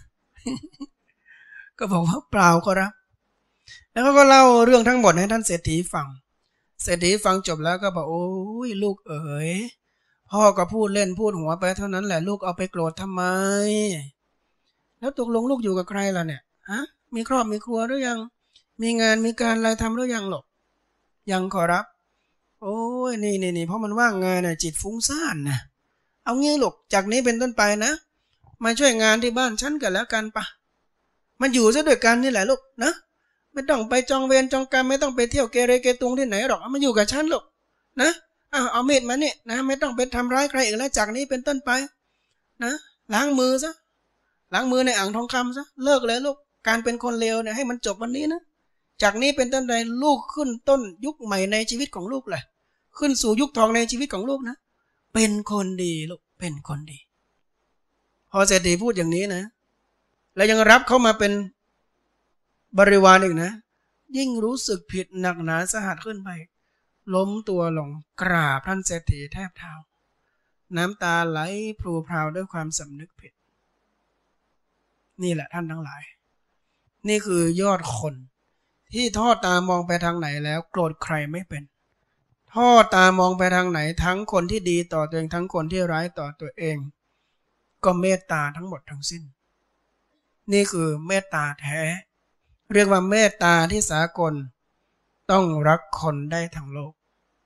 ก็บอกว่าเปล่าก็รับแล้วก็เล่าเรื่องทั้งหมดให้ท่านเศรษฐีฟังเศรษฐีฟังจบแล้วก็บอกโอ้ยลูกเอ๋ยพ่อก็พูดเล่นพูดหัวไปเท่านั้นแหละลูกเอาไปโกรธทำไมแล้วตกลงลูกอยู่กับใครล่ะเนี่ยฮะมีครอบมีครัวหรือยังมีงานมีการอะไรทำหรือยังหรอกยังขอรับโอ้ยนี่นี่นี่เพราะมันว่างงานน่ะจิตฟุ้งซ่านนะเอางี้ลูกจากนี้เป็นต้นไปนะมาช่วยงานที่บ้านฉันกันแล้วกันปะมันอยู่ซะด้วยกันนี่แหละลูกนะไม่ต้องไปจองเวรจองกรรมไม่ต้องไปเที่ยวเกเรเกตุงที่ไหนหรอกเอามาอยู่กับฉันลูกนะเอาเอามีดมาเนี่ยนะไม่ต้องไปทำร้ายใครอีกแล้วจากนี้เป็นต้นไปนะล้างมือซะล้างมือในอ่างทองคำซะเลิกเลยลูกการเป็นคนเลวเนี่ยให้มันจบวันนี้นะจากนี้เป็นต้นไปลูกขึ้นต้นยุคใหม่ในชีวิตของลูกแหละขึ้นสู่ยุคทองในชีวิตของลูกนะเป็นคนดีลูกเป็นคนดีพอเศรษฐีพูดอย่างนี้นะแล้วยังรับเข้ามาเป็นบริวารอีกนะยิ่งรู้สึกผิดหนักหนาสาหัสขึ้นไปล้มตัวลงกราบท่านเศรษฐีแทบเท้าน้ำตาไหลพรูพราวด้วยความสำนึกผิดนี่แหละท่านทั้งหลายนี่คือยอดคนที่ทอดตามองไปทางไหนแล้วโกรธใครไม่เป็นทอดตามองไปทางไหนทั้งคนที่ดีต่อตัวเองทั้งคนที่ร้ายต่อตัวเองก็เมตตาทั้งหมดทั้งสิ้นนี่คือเมตตาแท้เรียกว่าเมตตาที่สากลต้องรักคนได้ทั้งโลก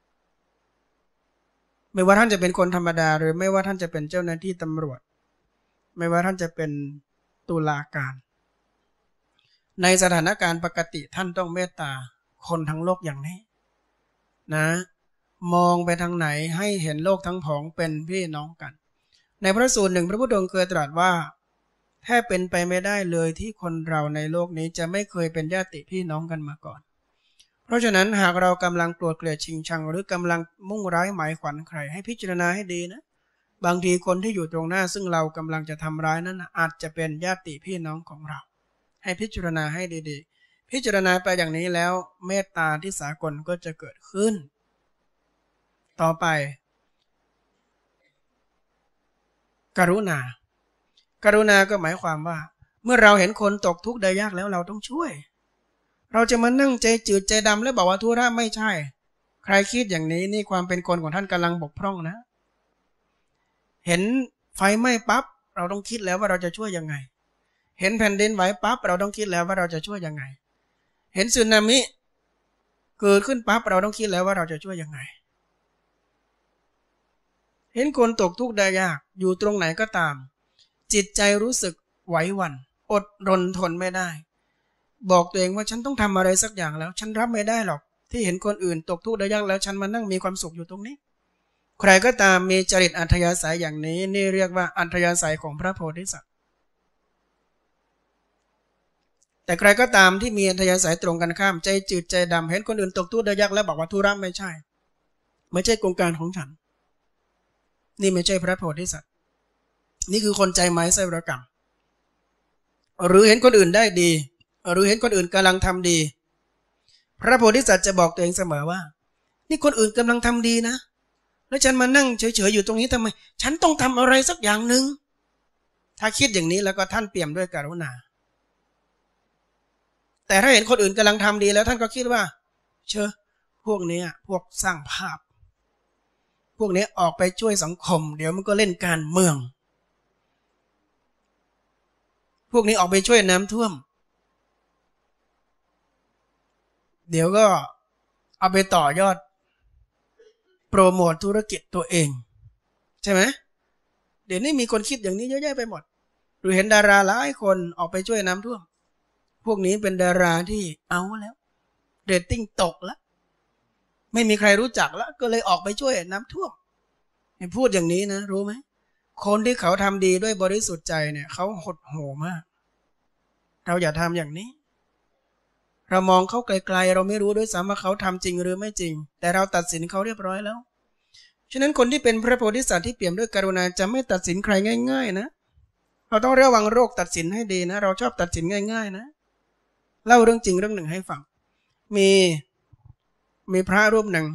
ไม่ว่าท่านจะเป็นคนธรรมดาหรือไม่ว่าท่านจะเป็นเจ้าหน้าที่ตำรวจไม่ว่าท่านจะเป็นตุลาการในสถานการณ์ปกติท่านต้องเมตตาคนทั้งโลกอย่างนี้นะมองไปทางไหนให้เห็นโลกทั้งผองเป็นพี่น้องกันในพระสูตรหนึ่งพระพุทธองค์เคยตรัสว่าแทบเป็นไปไม่ได้เลยที่คนเราในโลกนี้จะไม่เคยเป็นญาติพี่น้องกันมาก่อนเพราะฉะนั้นหากเรากำลังโกรธเกลียดชิงชังหรือกำลังมุ่งร้ายหมายขวัญใครให้พิจารณาให้ดีนะบางทีคนที่อยู่ตรงหน้าซึ่งเรากำลังจะทำร้ายนั้นอาจจะเป็นญาติพี่น้องของเราให้พิจารณาให้ดีๆพิจารณาไปอย่างนี้แล้วเมตตาที่สากลก็จะเกิดขึ้นต่อไปกรุณากรุณาก็หมายความว่าเมื่อเราเห็นคนตกทุกข์ได้ยากแล้วเราต้องช่วยเราจะมานั่งใจจืดใจดำแล้วบอกว่าธุระไม่ใช่ใครคิดอย่างนี้นี่ความเป็นคนของท่านกำลังบกพร่องนะเห็นไฟไหม้ปั๊บเราต้องคิดแล้วว่าเราจะช่วยยังไงเห็นแผ่นดินไหวปั๊บเราต้องคิดแล้วว่าเราจะช่วยยังไงเห็นสึนามิเกิดขึ้นปั๊บเราต้องคิดแล้วว่าเราจะช่วยยังไงเห็นคนตกทุกข์ได้ยากอยู่ตรงไหนก็ตามจิตใจรู้สึกไหวหวั่นอดรนทนไม่ได้บอกตัวเองว่าฉันต้องทำอะไรสักอย่างแล้วฉันรับไม่ได้หรอกที่เห็นคนอื่นตกทุกข์ได้ยากแล้วฉันมานั่งมีความสุขอยู่ตรงนี้ใครก็ตามมีจริตอัธยาศัยอย่างนี้นี่เรียกว่าอัธยาศัยของพระโพธิสัตว์แต่ใครก็ตามที่มีอัธยาศัยตรงกันข้ามใจจืดใจดำเห็นคนอื่นตกทุกข์ได้ยากแล้วบอกว่าธุระไม่ใช่ไม่ใช่โครงการของฉันนี่ไม่ใช่พระโพธิสัตว์นี่คือคนใจไม้ไส้ระกำหรือเห็นคนอื่นได้ดีหรือเห็นคนอื่นกำลังทำดีพระโพธิสัตว์จะบอกตัวเองเสมอว่านี่คนอื่นกำลังทำดีนะแล้วฉันมานั่งเฉยๆอยู่ตรงนี้ทำไมฉันต้องทำอะไรสักอย่างหนึ่งถ้าคิดอย่างนี้แล้วก็ท่านเปี่ยมด้วยกรุณาแต่ถ้าเห็นคนอื่นกำลังทำดีแล้วท่านก็คิดว่าเชอะพวกนี้พวกสร้างภาพพวกนี้ออกไปช่วยสังคมเดี๋ยวมันก็เล่นการเมืองพวกนี้ออกไปช่วยน้ำท่วมเดี๋ยวก็เอาไปต่อยอดโปรโมทธุรกิจตัวเองใช่ไหมเดี๋ยวนี้มีคนคิดอย่างนี้เยอะแยะไปหมดหรือเห็นดาราหลายคนออกไปช่วยน้ำท่วมพวกนี้เป็นดาราที่เอาแล้วเรตติ้งตกแล้วไม่มีใครรู้จักแล้วก็เลยออกไปช่วยน้ำท่วมพูดอย่างนี้นะรู้ไหมคนที่เขาทำดีด้วยบริสุทธิ์ใจเนี่ยเขาหดหู่มากเราอย่าทำอย่างนี้เรามองเขาไกลๆเราไม่รู้ด้วยซ้ำว่าเขาทำจริงหรือไม่จริงแต่เราตัดสินเขาเรียบร้อยแล้วฉะนั้นคนที่เป็นพระโพธิสัตว์ที่เปี่ยมด้วยกรุณาจะไม่ตัดสินใครง่ายๆนะเราต้องระวังโรคตัดสินให้ดีนะเราชอบตัดสินง่ายๆนะเล่าเรื่องจริงเรื่องหนึ่งให้ฟังมีมีพระรูปหนึ่ง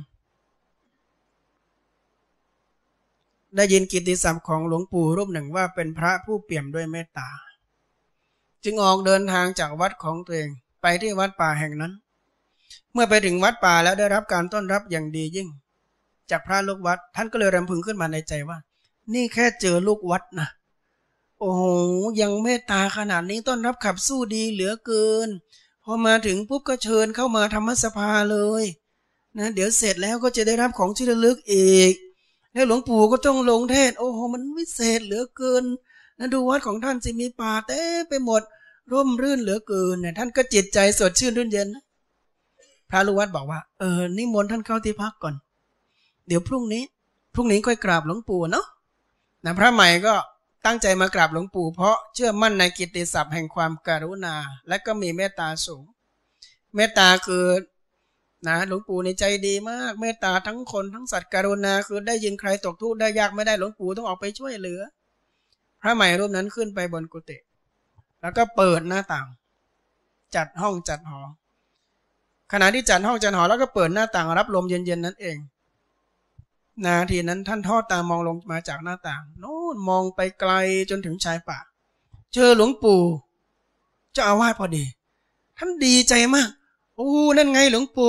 ได้ยินกิตติศัพท์ของหลวงปู่รูปหนึ่งว่าเป็นพระผู้เปี่ยมด้วยเมตตาจึงออกเดินทางจากวัดของตัวเองไปที่วัดป่าแห่งนั้นเมื่อไปถึงวัดป่าแล้วได้รับการต้อนรับอย่างดียิ่งจากพระลูกวัดท่านก็เลยรำพึงขึ้นมาในใจว่านี่แค่เจอลูกวัดนะโอ้โหยังเมตตาขนาดนี้ต้อนรับขับสู้ดีเหลือเกินพอมาถึงปุ๊บก็เชิญเข้ามาธรรมสภาเลยนะเดี๋ยวเสร็จแล้วก็จะได้รับของที่ระลึกอีกแล้วหลวงปู่ก็ต้องลงเทศโอ้โหมันวิเศษเหลือเกินนะดูวัดของท่านสิมีป่าเต็มไปหมดร่มรื่นเหลือเกินเนี่ยท่านก็จิตใจสดชื่นรื่นเย็นพระลูกวัดบอกว่าเออนิมนต์ท่านเข้าที่พักก่อนเดี๋ยวพรุ่งนี้พรุ่งนี้ค่อยกราบหลวงปู่เนาะนะพระใหม่ก็ตั้งใจมากราบหลวงปู่เพราะเชื่อมั่นในกิตติศัพท์แห่งความกรุณาและก็มีเมตตาสูงเมตตาคือนะหลวงปู่ในใจดีมากเมตตาทั้งคนทั้งสัตว์กรุณาคือได้ยินใครตกทุกข์ได้ยากไม่ได้หลวงปู่ต้องออกไปช่วยเหลือพระใหม่รูปนั้นขึ้นไปบนกุฏิแล้วก็เปิดหน้าต่างจัดห้องจัดหอขณะที่จัดห้องจัดหอแล้วก็เปิดหน้าต่างรับลมเย็นๆนั่นเองนาทีนั้นท่านทอดตามองลงมาจากหน้าต่างโน่นมองไปไกลจนถึงชายป่าเจอหลวงปู่เจ้าอาวาสพอดีท่านดีใจมากโอ้นั่นไงหลวงปู่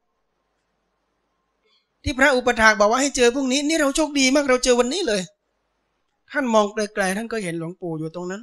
ที่พระอุปถากบอกว่าให้เจอพรุ่งนี้นี่เราโชคดีมากเราเจอวันนี้เลยท่านมองไกลๆท่านก็เห็นหลวงปู่อยู่ตรงนั้น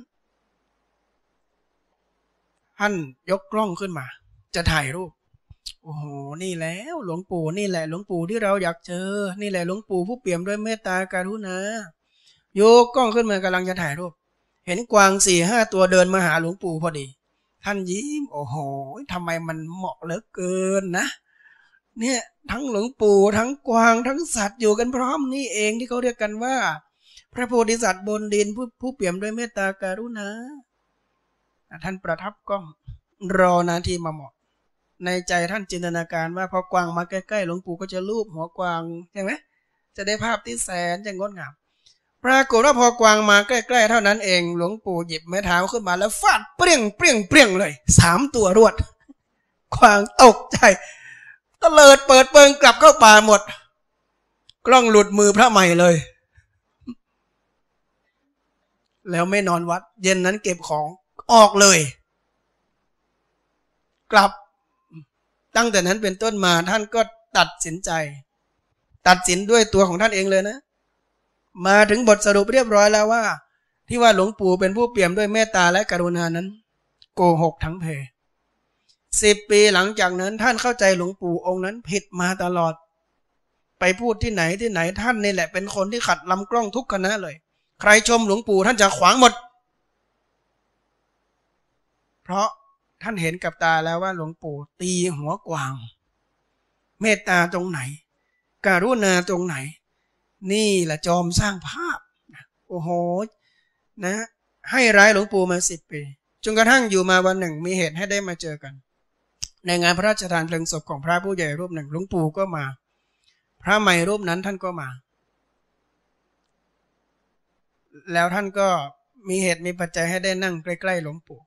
ท่านยกกล้องขึ้นมาจะถ่ายรูปโอ้โหนี่แล้วหลวงปู่นี่แหละหลวงปู่ที่เราอยากเจอนี่แหละหลวงปู่ผู้เปี่ยมด้วยเมตตากรุณายกกล้องขึ้นมากำลังจะถ่ายรูปเห็นกวางสี่ห้าตัวเดินมาหาหลวงปู่พอดีท่านยิ้มโอ้โหทำไมมันเหมาะเหลือเกินนะเนี่ยทั้งหลวงปู่ทั้งกวางทั้งสัตว์อยู่กันพร้อมนี่เองที่เขาเรียกกันว่าพระโพธิสัตว์บนดินผู้ผู้เปี่ยมด้วยเมตตากรุณาท่านประทับกล้องรอนาทีมาเหมาะในใจท่านจินตนาการว่าพอกวางมาใกล้ๆหลวงปู่ก็จะลูบหัวกวางใช่ไหมจะได้ภาพที่แสนจะงดงามปรากฏว่าพอกวางมาใกล้ๆเท่านั้นเองหลวงปู่หยิบไม้เท้าขึ้นมาแล้วฟาดเปรี้ยงเปรี้ยงเปรี้ยงเลยสามตัวรวดกวางตกใจตะเลิดเปิดเปิงกลับเข้าป่าหมดกล้องหลุดมือพระใหม่เลยแล้วไม่นอนวัดเย็นนั้นเก็บของออกเลยกลับตั้งแต่นั้นเป็นต้นมาท่านก็ตัดสินใจตัดสินด้วยตัวของท่านเองเลยนะมาถึงบทสรุปเรียบร้อยแล้วว่าที่ว่าหลวงปู่เป็นผู้เปี่ยมด้วยเมตตาและกรุณานั้นโกหกทั้งเพสิบปีหลังจากนั้นท่านเข้าใจหลวงปู่องค์นั้นผิดมาตลอดไปพูดที่ไหนที่ไหนท่านนี่แหละเป็นคนที่ขัดลำกล้องทุกคณะเลยใครชมหลวงปู่ท่านจะขวางหมดเพราะท่านเห็นกับตาแล้วว่าหลวงปู่ตีหัวกวางเมตตาตรงไหนกรุณาตรงไหนนี่แหละจอมสร้างภาพโอ้โหนะให้ร้ายหลวงปู่มาสิบปีจนกระทั่งอยู่มาวันหนึ่งมีเหตุให้ได้มาเจอกันในงานพระราชทานเพลิงศพของพระผู้ใหญ่รูปหนึ่งหลวงปู่ก็มาพระใหม่รูปนั้นท่านก็มาแล้วท่านก็มีเหตุมีปัจจัยให้ได้นั่งใกล้ๆหลวงปู่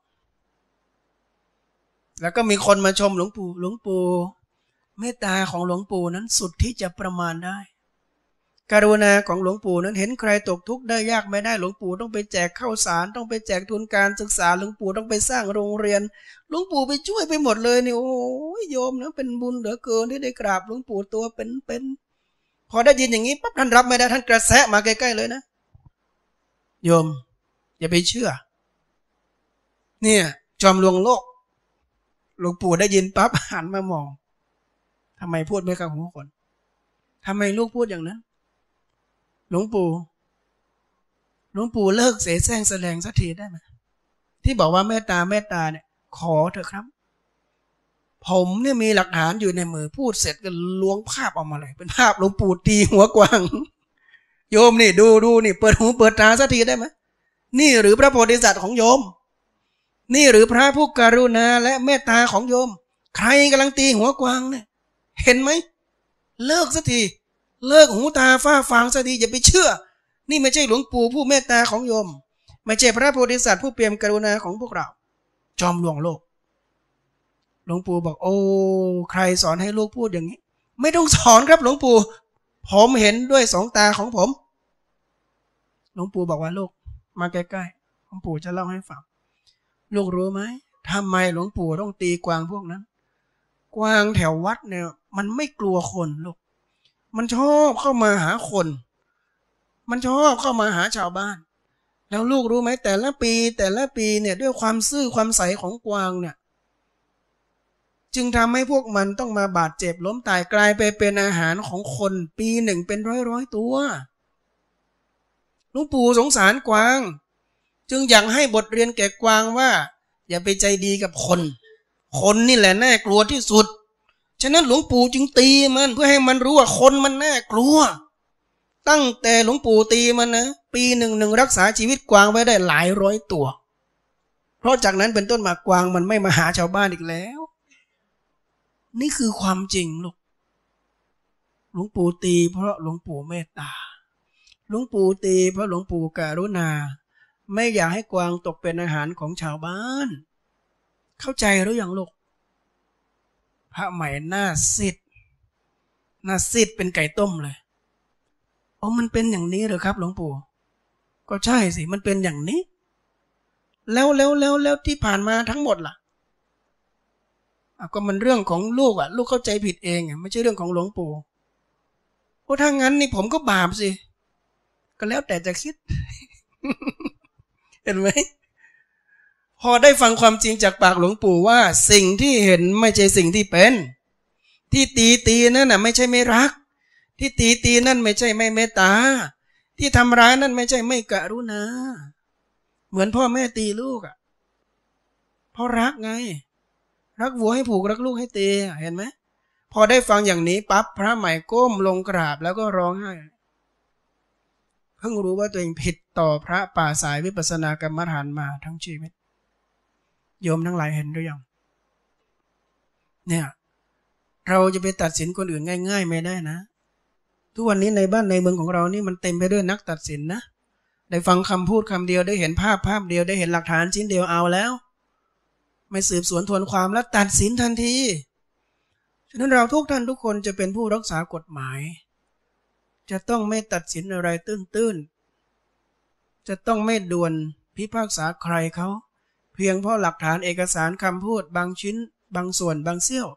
แล้วก็มีคนมาชมหลวงปู่หลวงปู่เมตตาของหลวงปู่นั้นสุดที่จะประมาณได้กรุณาของหลวงปู่นั้นเห็นใครตกทุกข์ได้ยากไม่ได้หลวงปู่ต้องไปแจกข้าวสารต้องไปแจกทุนการศึกษาหลวงปู่ต้องไปสร้างโรงเรียนหลวงปู่ไปช่วยไปหมดเลยนี่โอ้ยโยมนะเป็นบุญเหลือเกินที่ได้กราบหลวงปู่ตัวเป็นๆพอได้ยินอย่างนี้ปั๊บท่านรับไม่ได้ท่านกระแสะมาใกล้ๆเลยนะโยมอย่าไปเชื่อเนี่ยจอมลวงโลกหลวงปู่ได้ยินปั๊บหันมามองทำไมพูดไม่เข้าหูคนทำไมลูกพูดอย่างนั้นหลวงปู่หลวงปู่เลิกเสแสร้งแสดงสักทีได้ไหมที่บอกว่าเมตตาเมตตาเนี่ยขอเถอะครับผมเนี่ยมีหลักฐานอยู่ในมือพูดเสร็จก็ล้วงภาพออกมาเลยเป็นภาพหลวงปู่ตีหัวกวางโยมนี่ดูดูนี่เปิดหูเปิดตาสักทีได้ไหมนี่หรือพระโพธิสัตว์ของโยมนี่หรือพระผู้กรุณาและเมตตาของโยมใครกำลังตีหัวกวางเนี่ยเห็นไหมเลิกสักทีเลิกหูตาฝ้าฟางสักทีอย่าไปเชื่อนี่ไม่ใช่หลวงปู่ผู้เมตตาของโยมไม่ใช่พระโพธิสัตว์ผู้เปี่ยมกรุณาของพวกเราจอมลวงโลกหลวงปู่บอกโอ้ใครสอนให้ลูกพูดอย่างนี้ไม่ต้องสอนครับหลวงปู่ผมเห็นด้วยสองตาของผมหลวงปู่บอกว่าลูกมาใกล้ๆหลวงปู่จะเล่าให้ฟังลูกรู้ไหมทำไมหลวงปู่ต้องตีกวางพวกนั้นกวางแถววัดเนี่ยมันไม่กลัวคนลูกมันชอบเข้ามาหาคนมันชอบเข้ามาหาชาวบ้านแล้วลูกรู้ไหมแต่ละปีแต่ละปีเนี่ยด้วยความซื่อความใสของกวางเนี่ยจึงทำให้พวกมันต้องมาบาดเจ็บล้มตายกลายไปเป็นอาหารของคนปีหนึ่งเป็นร้อยร้อยตัวหลวงปู่สงสารกวางจึงอยากให้บทเรียนแก่กวางว่าอย่าไปใจดีกับคนคนนี่แหละน่ากลัวที่สุดฉะนั้นหลวงปู่จึงตีมันเพื่อให้มันรู้ว่าคนมันน่ากลัวตั้งแต่หลวงปู่ตีมันนะปีหนึ่งหนึ่งรักษาชีวิตกวางไว้ได้หลายร้อยตัวเพราะจากนั้นเป็นต้นมากวางมันไม่มาหาชาวบ้านอีกแล้วนี่คือความจริงลูกหลวงปู่ตีเพราะหลวงปู่เมตตาหลวงปู่ตีเพราะหลวงปู่กรุณาไม่อยากให้กวางตกเป็นอาหารของชาวบ้านเข้าใจหรือยังลูกพระใหม่หน้าซิดหน้าซิดเป็นไก่ต้มเลยอ๋อมันเป็นอย่างนี้เหรอครับหลวงปู่ก็ใช่สิมันเป็นอย่างนี้แล้วแล้วแล้วแล้วที่ผ่านมาทั้งหมดล่ะก็มันเรื่องของลูกอ่ะลูกเข้าใจผิดเองอ่ะไม่ใช่เรื่องของหลวงปู่เพราะถ้างั้นนี่ผมก็บาปสิก็แล้วแต่จะคิด เห็นไหมพอได้ฟังความจริงจากปากหลวงปู่ว่าสิ่งที่เห็นไม่ใช่สิ่งที่เป็นที่ตีตีนั่นน่ะไม่ใช่ไม่รักที่ตีตีนั่นไม่ใช่ไม่เมตตาที่ทำร้ายนั่นไม่ใช่ไม่กรุณาเหมือนพ่อแม่ตีลูกอ่ะเพราะรักไงรักวัวให้ผูกรักลูกให้ตีเห็นไหมพอได้ฟังอย่างนี้ปั๊บพระใหม่ก้มลงกราบแล้วก็ร้องไห้เพิ่งรู้ว่าตัวเองผิดต่อพระป่าสายวิปัสสนากรรมฐานมาทั้งชีวิตโยมทั้งหลายเห็นหรือยังเนี่ยเราจะไปตัดสินคนอื่นง่ายๆไม่ได้นะทุกวันนี้ในบ้านในเมืองของเรานี่มันเต็มไปด้วยนักตัดสินนะได้ฟังคำพูดคำเดียวได้เห็นภาพภาพเดียวได้เห็นหลักฐานชิ้นเดียวเอาแล้วไม่สืบสวนทวนความแล้วตัดสินทันทีฉะนั้นเราทุกท่านทุกคนจะเป็นผู้รักษากฎหมายจะต้องไม่ตัดสินอะไรตื้นๆจะต้องไม่ด่วนพิพากษาใครเขาเพียงเพราะหลักฐานเอกสารคำพูดบางชิ้นบางส่วนบางเสี้ยว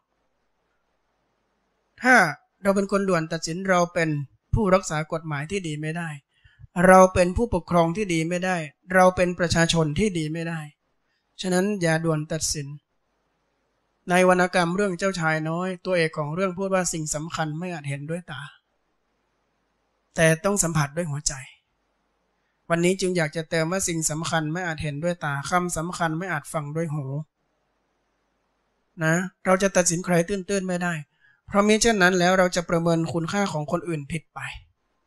ถ้าเราเป็นคนด่วนตัดสินเราเป็นผู้รักษากฎหมายที่ดีไม่ได้เราเป็นผู้ปกครองที่ดีไม่ได้เราเป็นประชาชนที่ดีไม่ได้ฉะนั้นอย่าด่วนตัดสินในวรรณกรรมเรื่องเจ้าชายน้อยตัวเอกของเรื่องพูดว่าสิ่งสำคัญไม่อาจเห็นด้วยตาแต่ต้องสัมผัสด้วยหัวใจวันนี้จึงอยากจะเติมว่าสิ่งสำคัญไม่อาจเห็นด้วยตาคำสำคัญไม่อาจฟังด้วยหูนะเราจะตัดสินใครตื้นๆไม่ได้เพราะมิฉะนั้นแล้วเราจะประเมินคุณค่าของคนอื่นผิดไป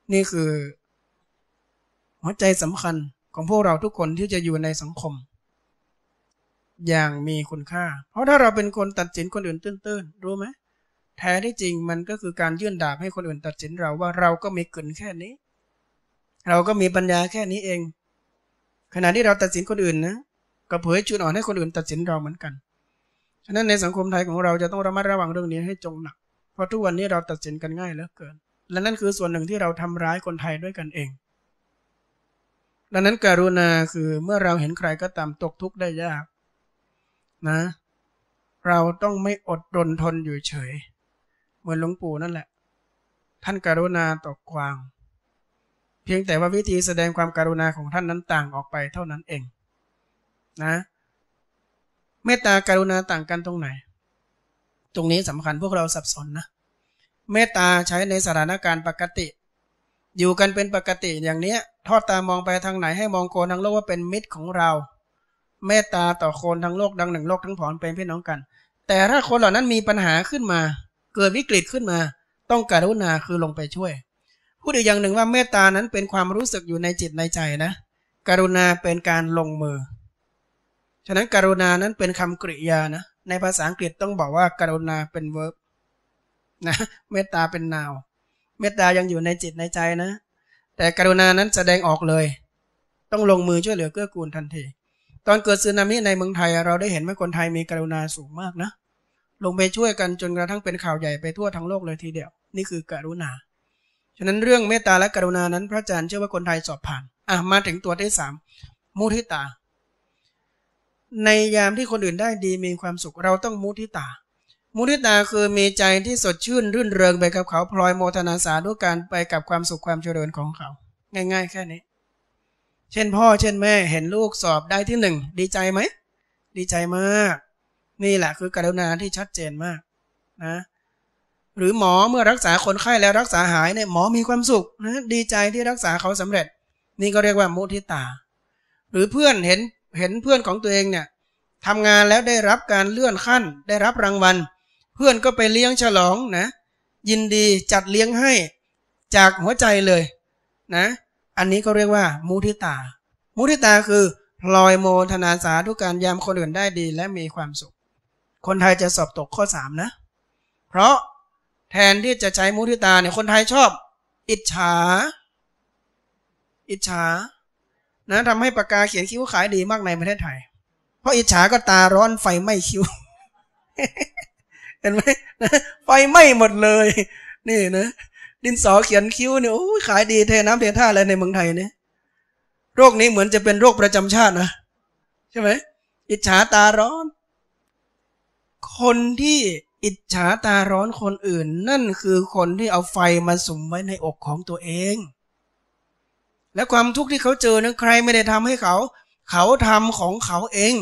นี่คือหัวใจสำคัญของพวกเราทุกคนที่จะอยู่ในสังคมอย่างมีคุณค่าเพราะถ้าเราเป็นคนตัดสินคนอื่นตื้นๆรู้ไหมแท้ที่จริงมันก็คือการยื่นดาบให้คนอื่นตัดสินเราว่าเราก็มีกลิ่นแค่นี้เราก็มีปัญญาแค่นี้เองขณะที่เราตัดสินคนอื่นนะก็เผยจุดอ่อนให้คนอื่นตัดสินเราเหมือนกันฉะนั้นในสังคมไทยของเราจะต้องระมัดระวังเรื่องนี้ให้จงหนักเพราะทุกวันนี้เราตัดสินกันง่ายเหลือเกินและนั่นคือส่วนหนึ่งที่เราทำร้ายคนไทยด้วยกันเองดังนั้นกรุณาคือเมื่อเราเห็นใครก็ตามตกทุกข์ได้ยากนะเราต้องไม่อดรนทนอยู่เฉยเหมือนหลวงปู่นั่นแหละท่านกรุณาต่อกวางเพียงแต่ว่าวิธีแสดงความกรุณาของท่านนั้นต่างออกไปเท่านั้นเองนะเมตตากรุณาต่างกันตรงไหนตรงนี้สำคัญพวกเราสับสนนะเมตตาใช้ในสถานการณ์ปกติอยู่กันเป็นปกติอย่างนี้ทอดตามองไปทางไหนให้มองโคนทั้งโลกว่าเป็นมิตรของเราเมตตาต่อคนทั้งโลกดังหนึ่งโลกทั้งผองเป็นพี่น้องกันแต่ถ้าคนเหล่านั้นมีปัญหาขึ้นมาเกิดวิกฤตขึ้นมาต้องกรุณาคือลงไปช่วยพูดอีกอย่างหนึ่งว่าเมตตานั้นเป็นความรู้สึกอยู่ในจิตในใจนะกรุณาเป็นการลงมือฉะนั้นกรุณานั้นเป็นคำกริยานะในภาษาอังกฤษต้องบอกว่ากรุณาเป็น verb นะเมตตาเป็น noun เมตตายังอยู่ในจิตในใจนะแต่กรุณานั้นแสดงออกเลยต้องลงมือช่วยเหลือเกื้อกูลทันทีตอนเกิดสึนามิในเมืองไทยเราได้เห็นว่าคนไทยมีกรุณาสูงมากนะลงไปช่วยกันจนกระทั่งเป็นข่าวใหญ่ไปทั่วทั้งโลกเลยทีเดียวนี่คือกรุณาฉะนั้นเรื่องเมตตาและกรุณานั้นพระอาจารย์เชื่อว่าคนไทยสอบผ่านอ่ะมาถึงตัวที่สามมุทิตาในยามที่คนอื่นได้ดีมีความสุขเราต้องมุทิตามุทิตาคือมีใจที่สดชื่นรื่นเริงไปกับเขาพลอยโมทนาสาธุการไปกับความสุขความเจริญของเขาง่ายๆแค่นี้เช่นพ่อเช่นแม่เห็นลูกสอบได้ที่หนึ่งดีใจไหมดีใจมากนี่แหละคือกรุณาที่ชัดเจนมากนะหรือหมอเมื่อรักษาคนไข้แล้วรักษาหายเนี่ยหมอมีความสุขนะดีใจที่รักษาเขาสำเร็จนี่ก็เรียกว่ามุทิตาหรือเพื่อนเห็นเห็นเพื่อนของตัวเองเนี่ยทำงานแล้วได้รับการเลื่อนขั้นได้รับรางวัลเพื่อนก็ไปเลี้ยงฉลองนะยินดีจัดเลี้ยงให้จากหัวใจเลยนะอันนี้ก็เรียกว่ามุทิตามุทิตาคือพลอยโมทนาสาธุการยามคนอื่นได้ดีและมีความสุขคนไทยจะสอบตกข้อสามนะเพราะแทนที่จะใช้มุทิตาเนี่ยคนไทยชอบอิจฉาอิจฉานะทำให้ปากกาเขียนคิ้วขายดีมากในประเทศไทยเพราะอิจฉาก็ตาร้อนไฟไหม้คิ้ว เห็นไหมไฟไหม้หมดเลยนี่นะดินสอเขียนคิ้วเนี่ยโอ้ยขายดีเทน้ำเทท่าอะไรในเมืองไทยเนี่ยโรคนี้เหมือนจะเป็นโรคประจำชาตินะใช่ไหมอิจฉาตาร้อนคนที่อิจฉาตาร้อนคนอื่นนั่นคือคนที่เอาไฟมาสุมไว้ในอกของตัวเองและความทุกข์ที่เขาเจอนั้นใครไม่ได้ทำให้เขาเขาทำของเขาเอง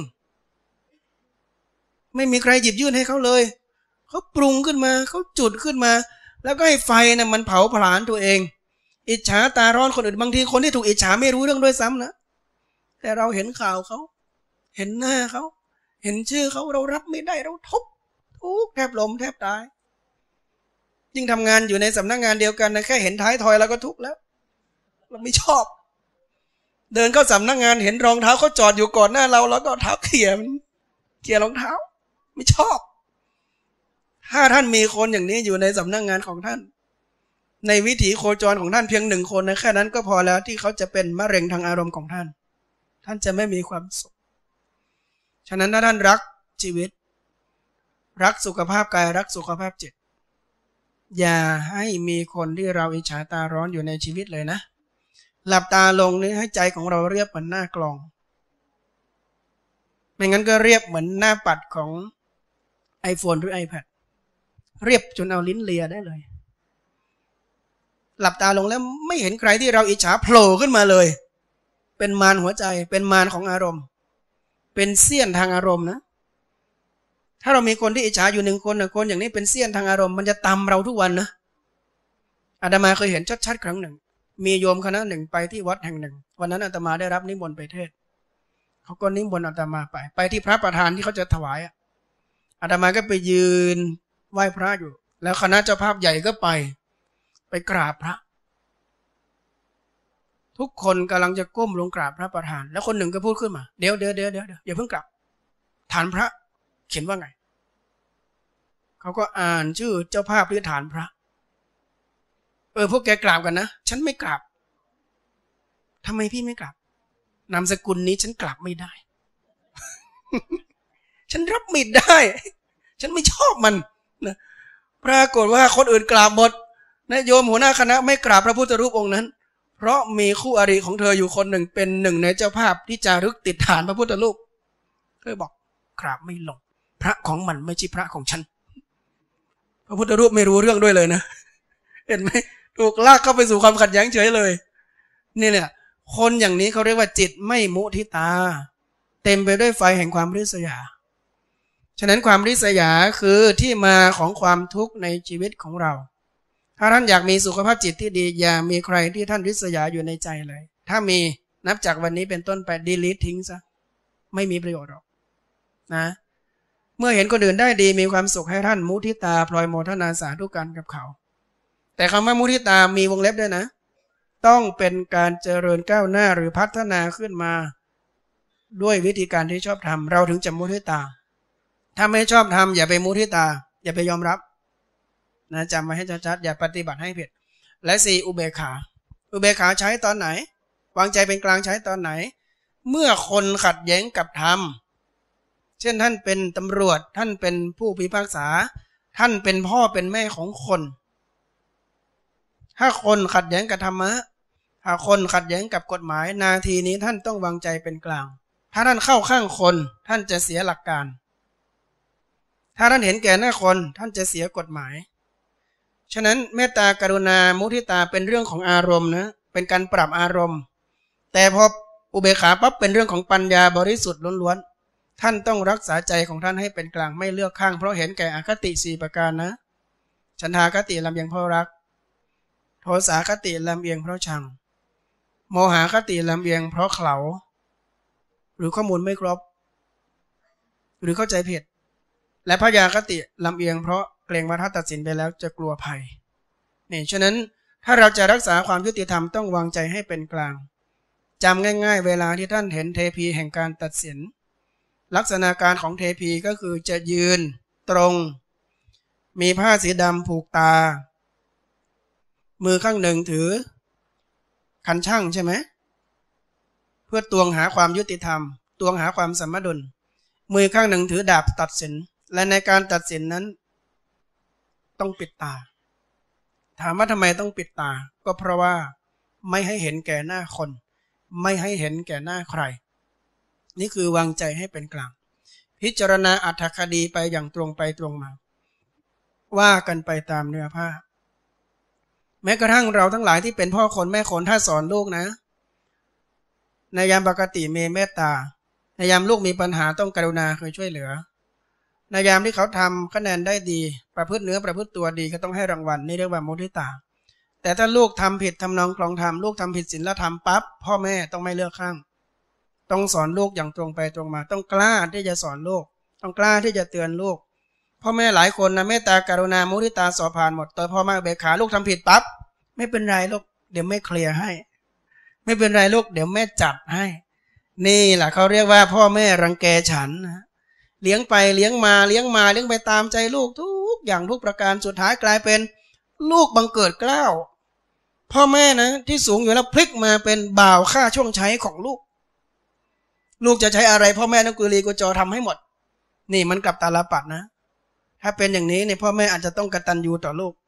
ไม่มีใครหยิบยื่นให้เขาเลยเขาปรุงขึ้นมาเขาจุดขึ้นมาแล้วก็ให้ไฟนะ่ะมันเผาผลาญตัวเองอิจฉาตาร้อนคนอื่นบางทีคนที่ถูกอิจฉาไม่รู้เรื่องด้วยซ้ำนะแต่เราเห็นข่าวเขาเห็นหน้าเขาเห็นชื่อเขาเรารับไม่ได้เราทุกข์ทุกข์แทบล้มแทบตายยิ่งทำงานอยู่ในสำนักงานเดียวกันนะแค่เห็นท้ายทอยเราก็ทุกข์แล้วเราไม่ชอบเดินเข้าสำนักงานเห็นรองเท้าเขาจอดอยู่ก่อนหน้าเราแล้วก็เท้าเขี่ยมันเขี่ยรองเท้าไม่ชอบถ้าท่านมีคนอย่างนี้อยู่ในสำนักงานของท่านในวิถีโคจรของท่านเพียงหนึ่งคนนะแค่นั้นก็พอแล้วที่เขาจะเป็นมะเร็งทางอารมณ์ของท่านท่านจะไม่มีความสุขฉะนั้นถ้าท่านรักชีวิตรักสุขภาพกายรักสุขภาพจิตอย่าให้มีคนที่เราอิจฉาตาร้อนอยู่ในชีวิตเลยนะหลับตาลงนี่ให้ใจของเราเรียบเหมือนหน้ากลองไม่งั้นก็เรียบเหมือนหน้าปัดของ iPhone หรือ iPad เรียบจนเอาลิ้นเลียได้เลยหลับตาลงแล้วไม่เห็นใครที่เราอิจฉาโผล่ขึ้นมาเลยเป็นมารหัวใจเป็นมารของอารมณ์เป็นเสี้ยนทางอารมณ์นะถ้าเรามีคนที่อิจฉาอยู่หนึ่งคนหนึ่งคนอย่างนี้เป็นเสี้ยนทางอารมณ์มันจะตามเราทุกวันนะอาตมาเคยเห็นชัดๆครั้งหนึ่งมีโยมคณะหนึ่งไปที่วัดแห่งหนึ่งวันนั้นอาตมาได้รับนิมนต์ไปเทศเขาก็นิมนต์อาตมาไปไปที่พระประธานที่เขาจะถวายอาตมาก็ไปยืนไหว้พระอยู่แล้วคณะเจ้าภาพใหญ่ก็ไปไปกราบพระทุกคนกำลังจะก้มลงกราบพระประธานแล้วคนหนึ่งก็พูดขึ้นมาเดี๋ยวเดี๋ยวเดี๋ยวเดี๋ยวอย่าเพิ่งกราบฐานพระเขียนว่าไงเขาก็อ่านชื่อเจ้าภาพหรือฐานพระเออพวกแกกราบกันนะฉันไม่กราบทำไมพี่ไม่กราบนามสกุลนี้ฉันกราบไม่ได้ ฉันรับไม่ได้ฉันไม่ชอบมันนะปรากฏว่าคนอื่นกราบหมดนะโยมหัวหน้าคณะไม่กราบพระพุทธรูปองค์นั้นเพราะมีคู่อริของเธออยู่คนหนึ่งเป็นหนึ่งในเจ้าภาพที่จารึกติดฐานพระพุทธรูปเธอบอกกราบไม่ลงพระของมันไม่ใช่พระของฉันพระพุทธรูปไม่รู้เรื่องด้วยเลยนะเห็นไหมถูกลากเข้าไปสู่ความขัดแย้งเฉยเลยนี่แหละคนอย่างนี้เขาเรียกว่าจิตไม่มุทิตาเต็มไปด้วยไฟแห่งความริษยาฉะนั้นความริษยาคือที่มาของความทุกข์ในชีวิตของเราถ้าท่านอยากมีสุขภาพจิตที่ดีอย่ามีใครที่ท่านริษยาอยู่ในใจเลยถ้ามีนับจากวันนี้เป็นต้นไปดีลีททิ้งซะไม่มีประโยชน์หรอกนะเมื่อเห็นคนอื่นได้ดีมีความสุขให้ท่านมุทิตาพลอยโมทนาสาธุกันกับเขาแต่คำว่ามุทิตามีวงเล็บด้วยนะต้องเป็นการเจริญก้าวหน้าหรือพัฒนาขึ้นมาด้วยวิธีการที่ชอบทำเราถึงจะมุทิตาถ้าไม่ชอบทำอย่าไปมุทิตาอย่าไปยอมรับนะจำมาให้ชัดๆอย่าปฏิบัติให้ผิดและสี่อุเบกขาอุเบกขาใช้ตอนไหนวางใจเป็นกลางใช้ตอนไหนเมื่อคนขัดแย้งกับธรรมเช่นท่านเป็นตำรวจท่านเป็นผู้พิพากษาท่านเป็นพ่อเป็นแม่ของคนถ้าคนขัดแย้งกับธรรมะถ้าคนขัดแย้งกับกฎหมายนาทีนี้ท่านต้องวางใจเป็นกลางถ้าท่านเข้าข้างคนท่านจะเสียหลักการถ้าท่านเห็นแก่หน้าคนท่านจะเสียกฎหมายฉะนั้นเมตตากรุณามุทิตาเป็นเรื่องของอารมณ์นะเป็นการปรับอารมณ์แต่พออุเบกขาปั๊บเป็นเรื่องของปัญญาบริสุทธิ์ล้วนๆท่านต้องรักษาใจของท่านให้เป็นกลางไม่เลือกข้างเพราะเห็นแก่อคติสี่ประการนะฉันทากติลำเอียงเพราะรักโทสาคติลำเอียงเพราะชังโมหคติลำเอียงเพราะเขลาหรือข้อมูลไม่ครบหรือเข้าใจผิดและพยาคติลำเอียงเพราะเกรงว่าถ้าตัดสินไปแล้วจะกลัวภัยนี่ฉะนั้นถ้าเราจะรักษาความยุติธรรมต้องวางใจให้เป็นกลางจำง่ายๆเวลาที่ท่านเห็นเทพีแห่งการตัดสินลักษณะการของเทพีก็คือจะยืนตรงมีผ้าสีดำผูกตามือข้างหนึ่งถือคันช่างใช่ไหมเพื่อตวงหาความยุติธรรมตวงหาความสมดุลมือข้างหนึ่งถือดาบตัดสินและในการตัดสินนั้นต้องปิดตาถามว่าทำไมต้องปิดตาก็เพราะว่าไม่ให้เห็นแก่หน้าคนไม่ให้เห็นแก่หน้าใครนี่คือวางใจให้เป็นกลางพิจารณาอรรถคดีไปอย่างตรงไปตรงมาว่ากันไปตามเนื้อผ้าแม้กระทั่งเราทั้งหลายที่เป็นพ่อคนแม่คนถ้าสอนลูกนะในยามปกติมีเมตตาในยามลูกมีปัญหาต้องกรุณาเคยช่วยเหลือในยามที่เขาทำคะแนนได้ดีประพฤติเนื้อประพฤติตัวดีก็ต้องให้รางวัลนี่เรียกว่ามุทิตาแต่ถ้าลูกทำผิดทำนองคลองธรรมลูกทำผิดศีลธรรมปั๊บพ่อแม่ต้องไม่เลือกข้างต้องสอนลูกอย่างตรงไปตรงมาต้องกล้าที่จะสอนลูกต้องกล้าที่จะเตือนลูกพ่อแม่หลายคนนะเมตตากรุณามุทิตาสอบผ่านหมดแต่พอมาอุเบกขาลูกทำผิดปั๊บไม่เป็นไรลูกเดี๋ยวแม่เคลียร์ให้ไม่เป็นไรลูกเดี๋ยวแม่จัดให้นี่แหละเขาเรียกว่าพ่อแม่รังแกฉันนะเลี้ยงไปเลี้ยงมาเลี้ยงมาเลี้ยงไปตามใจลูกทุกอย่างทุกประการสุดท้ายกลายเป็นลูกบังเกิดเกล้าพ่อแม่นะที่สูงอยู่แล้วพลิกมาเป็นบ่าวฆ่าช่วงใช้ของลูกลูกจะใช้อะไรพ่อแม่ต้องกุลีกุจอทำให้หมดนี่มันกลับตาลปัดนะถ้าเป็นอย่างนี้เนี่ยพ่อแม่อาจจะต้องกตัญญูต่อลูก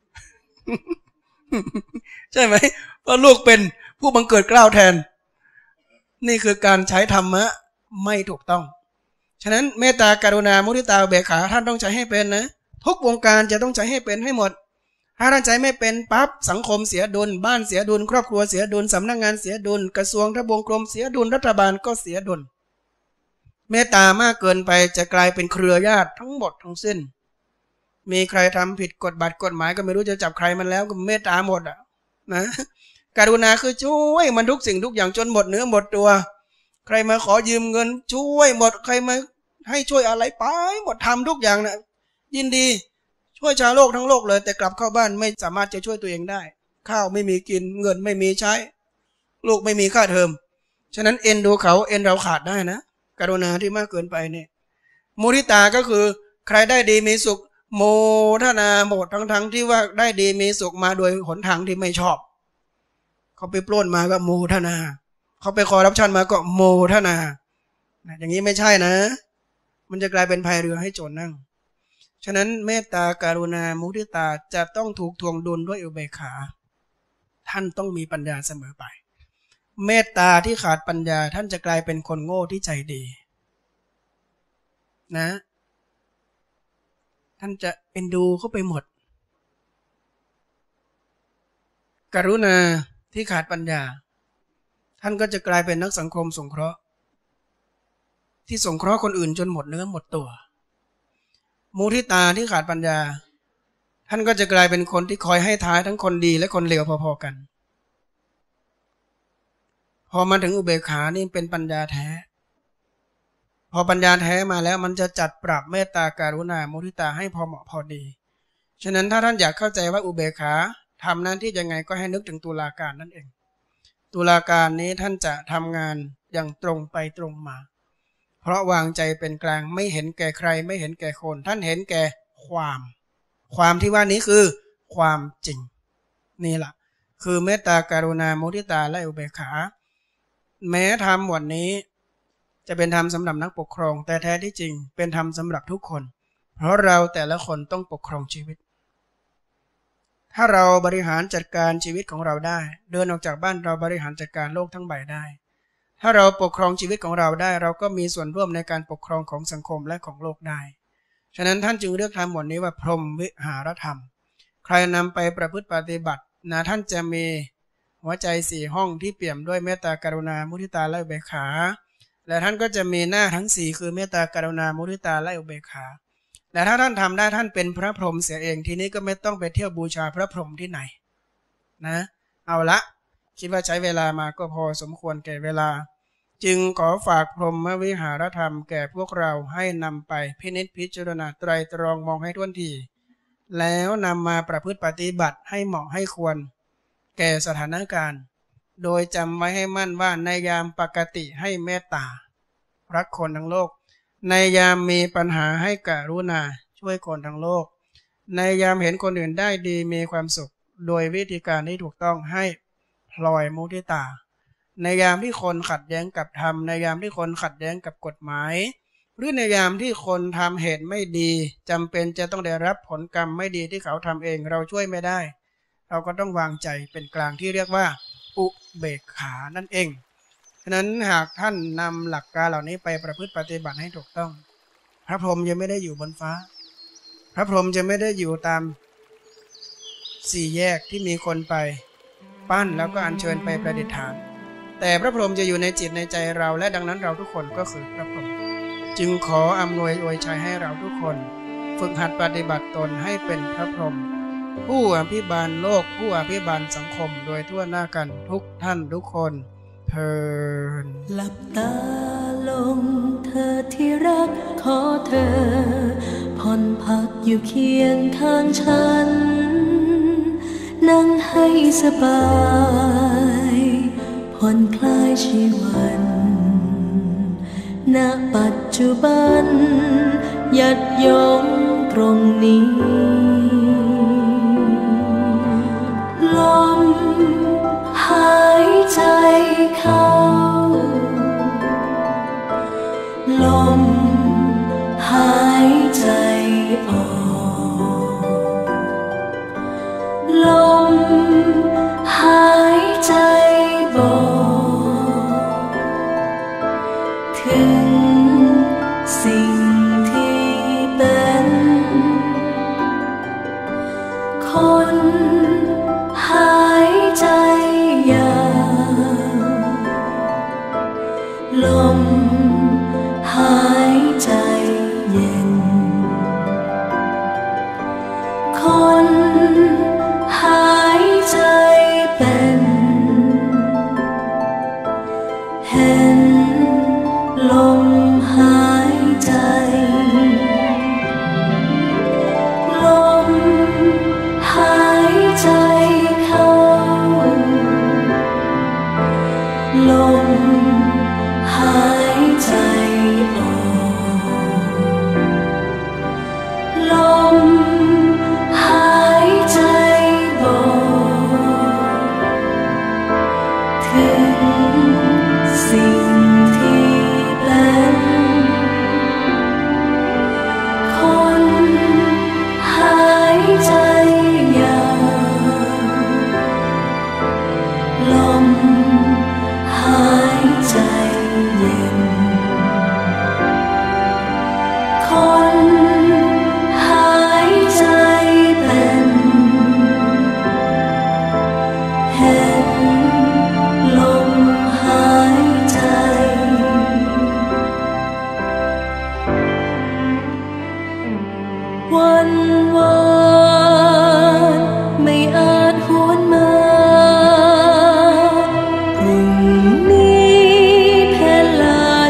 ใช่ไหมเพราะลูกเป็นผู้บังเกิดเกล้าแทนนี่คือการใช้ธรรมะไม่ถูกต้องฉะนั้นเมตตากรุณามุทิตาอุเบกขาท่านต้องใช้ให้เป็นนะทุกวงการจะต้องใช้ให้เป็นให้หมดถ้าท่านใช้ไม่เป็นปั๊บสังคมเสียดุลบ้านเสียดุลครอบครัวเสียดุลสำนักงานเสียดุลกระทรวงทบวงกรมเสียดุลรัฐบาลก็เสียดุลเมตตามากเกินไปจะกลายเป็นเครือญาติทั้งหมดทั้งสิ้นมีใครทำผิดกฎบัตรกฎหมายก็ไม่รู้จะจับใครมันแล้วก็เมตตาหมดอ่ะนะกรุณาคือช่วยมันทุกสิ่งทุกอย่างจนหมดเนื้อหมดตัวใครมาขอยืมเงินช่วยหมดใครมาให้ช่วยอะไรไปหมดทำทุกอย่างนะยินดีช่วยชาวโลกทั้งโลกเลยแต่กลับเข้าบ้านไม่สามารถจะช่วยตัวเองได้ข้าวไม่มีกินเงินไม่มีใช้ลูกไม่มีค่าเทอมฉะนั้นเอ็นดูเขาเอ็นเราขาดได้นะกรุณาที่มากเกินไปเนี่ยมุทิตาก็คือใครได้ดีมีสุขโมทนาหมดทั้งทั้งที่ว่าได้ดีมีสุขมาโดยหนทางที่ไม่ชอบเขาไปปล้นมาก็โมทนาเขาไปคอร์รัปชันมาก็โมทนาอย่างนี้ไม่ใช่นะมันจะกลายเป็นพายเรือให้โจรนั่งฉะนั้นเมตตากรุณามุทิตาจะต้องถูกทวงดุลด้วยอุเบกขาท่านต้องมีปัญญาเสมอไปเมตตาที่ขาดปัญญาท่านจะกลายเป็นคนโง่ที่ใจดีนะท่านจะเอ็นดูเข้าไปหมดกรุณาที่ขาดปัญญาท่านก็จะกลายเป็นนักสังคมสงเคราะห์ที่สงเคราะห์คนอื่นจนหมดเนื้อหมดตัวมุทิตาที่ขาดปัญญาท่านก็จะกลายเป็นคนที่คอยให้ท้ายทั้งคนดีและคนเลวพอๆกันพอมาถึงอุเบกขานี่เป็นปัญญาแท้พอปัญญาแท้มาแล้วมันจะจัดปรับเมตตากรุณามุทิตาให้พอเหมาะพอดีฉะนั้นถ้าท่านอยากเข้าใจว่าอุเบกขาทำหน้าที่ยังไงก็ให้นึกถึงตุลาการนั่นเองตุลาการนี้ท่านจะทำงานอย่างตรงไปตรงมาเพราะวางใจเป็นกลางไม่เห็นแก่ใครไม่เห็นแก่คนท่านเห็นแก่ความความที่ว่านี้คือความจริงนี่แหละคือเมตตากรุณามุทิตาและอุเบกขาแม้ธรรมหมวดนี้จะเป็นธรรมสำหรับนักปกครองแต่แท้ที่จริงเป็นธรรมสำหรับทุกคนเพราะเราแต่ละคนต้องปกครองชีวิตถ้าเราบริหารจัดการชีวิตของเราได้เดินออกจากบ้านเราบริหารจัดการโลกทั้งใบได้ถ้าเราปกครองชีวิตของเราได้เราก็มีส่วนร่วมในการปกครองของสังคมและของโลกได้ฉะนั้นท่านจึงเลือกธรรมหมวดนี้ว่าพรหมวิหารธรรมใครนำไปประพฤติปฏิบัตินะท่านจะมีหัวใจสี่ห้องที่เปี่ยมด้วยเมตตากรุณามุทิตาและอุเบกขาและท่านก็จะมีหน้าทั้งสี่คือเมตตากรุณามุทิตาและอุเบกขาและถ้าท่านทำได้ท่านเป็นพระพรหมเสียเองทีนี้ก็ไม่ต้องไปเที่ยวบูชาพระพรหมที่ไหนนะเอาละคิดว่าใช้เวลามาก็พอสมควรแก่เวลาจึงขอฝากพรหมวิหารธรรมแก่พวกเราให้นำไปพินิจพิจารณาไตรตรองมองให้ท่วนทีแล้วนำมาประพฤติปฏิบัติให้เหมาะให้ควรแก่สถานการณ์โดยจำไว้ให้มั่นว่าในยามปกติให้เมตตารักคนทั้งโลกในยามมีปัญหาให้กรุณาช่วยคนทั้งโลกในยามเห็นคนอื่นได้ดีมีความสุขโดยวิธีการที่ถูกต้องให้พลอยมุทิตาในยามที่คนขัดแย้งกับธรรมในยามที่คนขัดแย้งกับกฎหมายหรือในยามที่คนทำเหตุไม่ดีจำเป็นจะต้องได้รับผลกรรมไม่ดีที่เขาทำเองเราช่วยไม่ได้เราก็ต้องวางใจเป็นกลางที่เรียกว่าอุเบกขานั่นเองฉะนั้นหากท่านนำหลักการเหล่านี้ไปประพฤติปฏิบัติให้ถูกต้องพระพรหมจะไม่ได้อยู่บนฟ้าพระพรหมจะไม่ได้อยู่ตามสี่แยกที่มีคนไปปั้นแล้วก็อัญเชิญไปประดิษฐานแต่พระพรหมจะอยู่ในจิตในใจเราและดังนั้นเราทุกคนก็คือพระพรหมจึงขออำนวยอวยชัยให้เราทุกคนฝึกหัดปฏิบัติตนให้เป็นพระพรหมผู้อภิบาลโลกผู้อภิบาลสังคมโดยทั่วหน้ากันทุกท่านทุกคนเทินหลับตาลงเธอที่รักขอเธอผ่อนพักอยู่เคียงข้างฉันนั่งให้สบายผ่อนคลายชีวันณปัจจุบันยัดยงตรงนี้ลมหายใจเข้าลมหายใจออกลมหายใจบอกถึงสิ่งที่เป็นคนหายใจยาวลมหายใจเย็นคนหายใจเป็นเห็นลมหายใจลมหายใจเข้า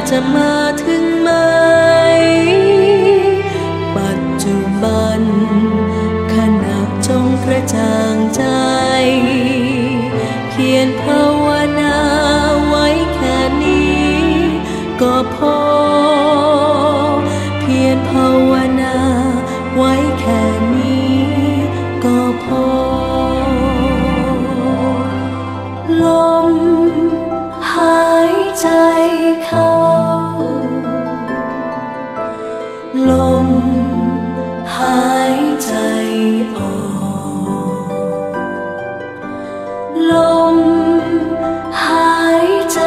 จะมาถึงไหมปัจจุบันขณะจงกระจ่างใจเขียนภาวนาไว้แค่นี้ก็พอเพียรภาวนาไว้แค่นี้ก็พอลมหายใจเข้าลมหายใจออกลมหายใจ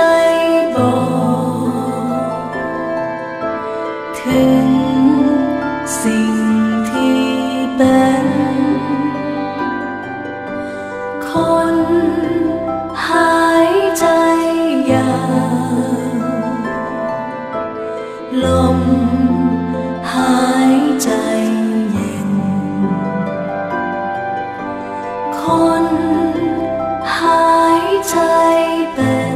บอกถึงสิ่งที่เป็นคนหายใจยาวลมหายใจเย็นคนหายใจเป็น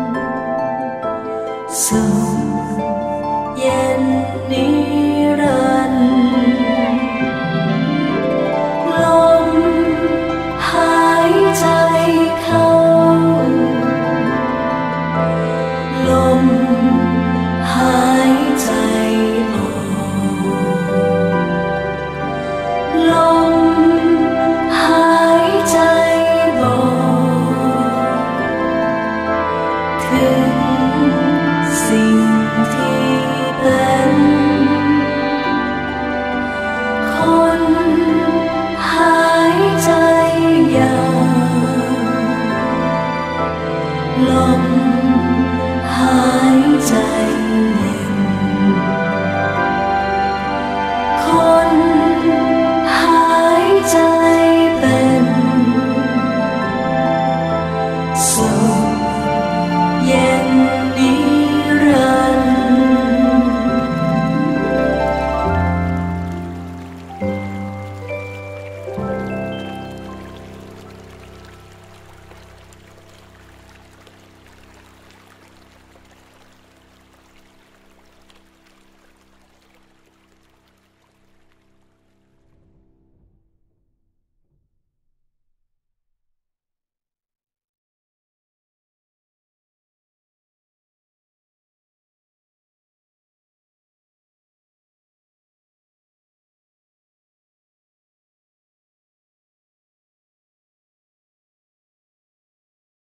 สุขเย็นนิรันดร์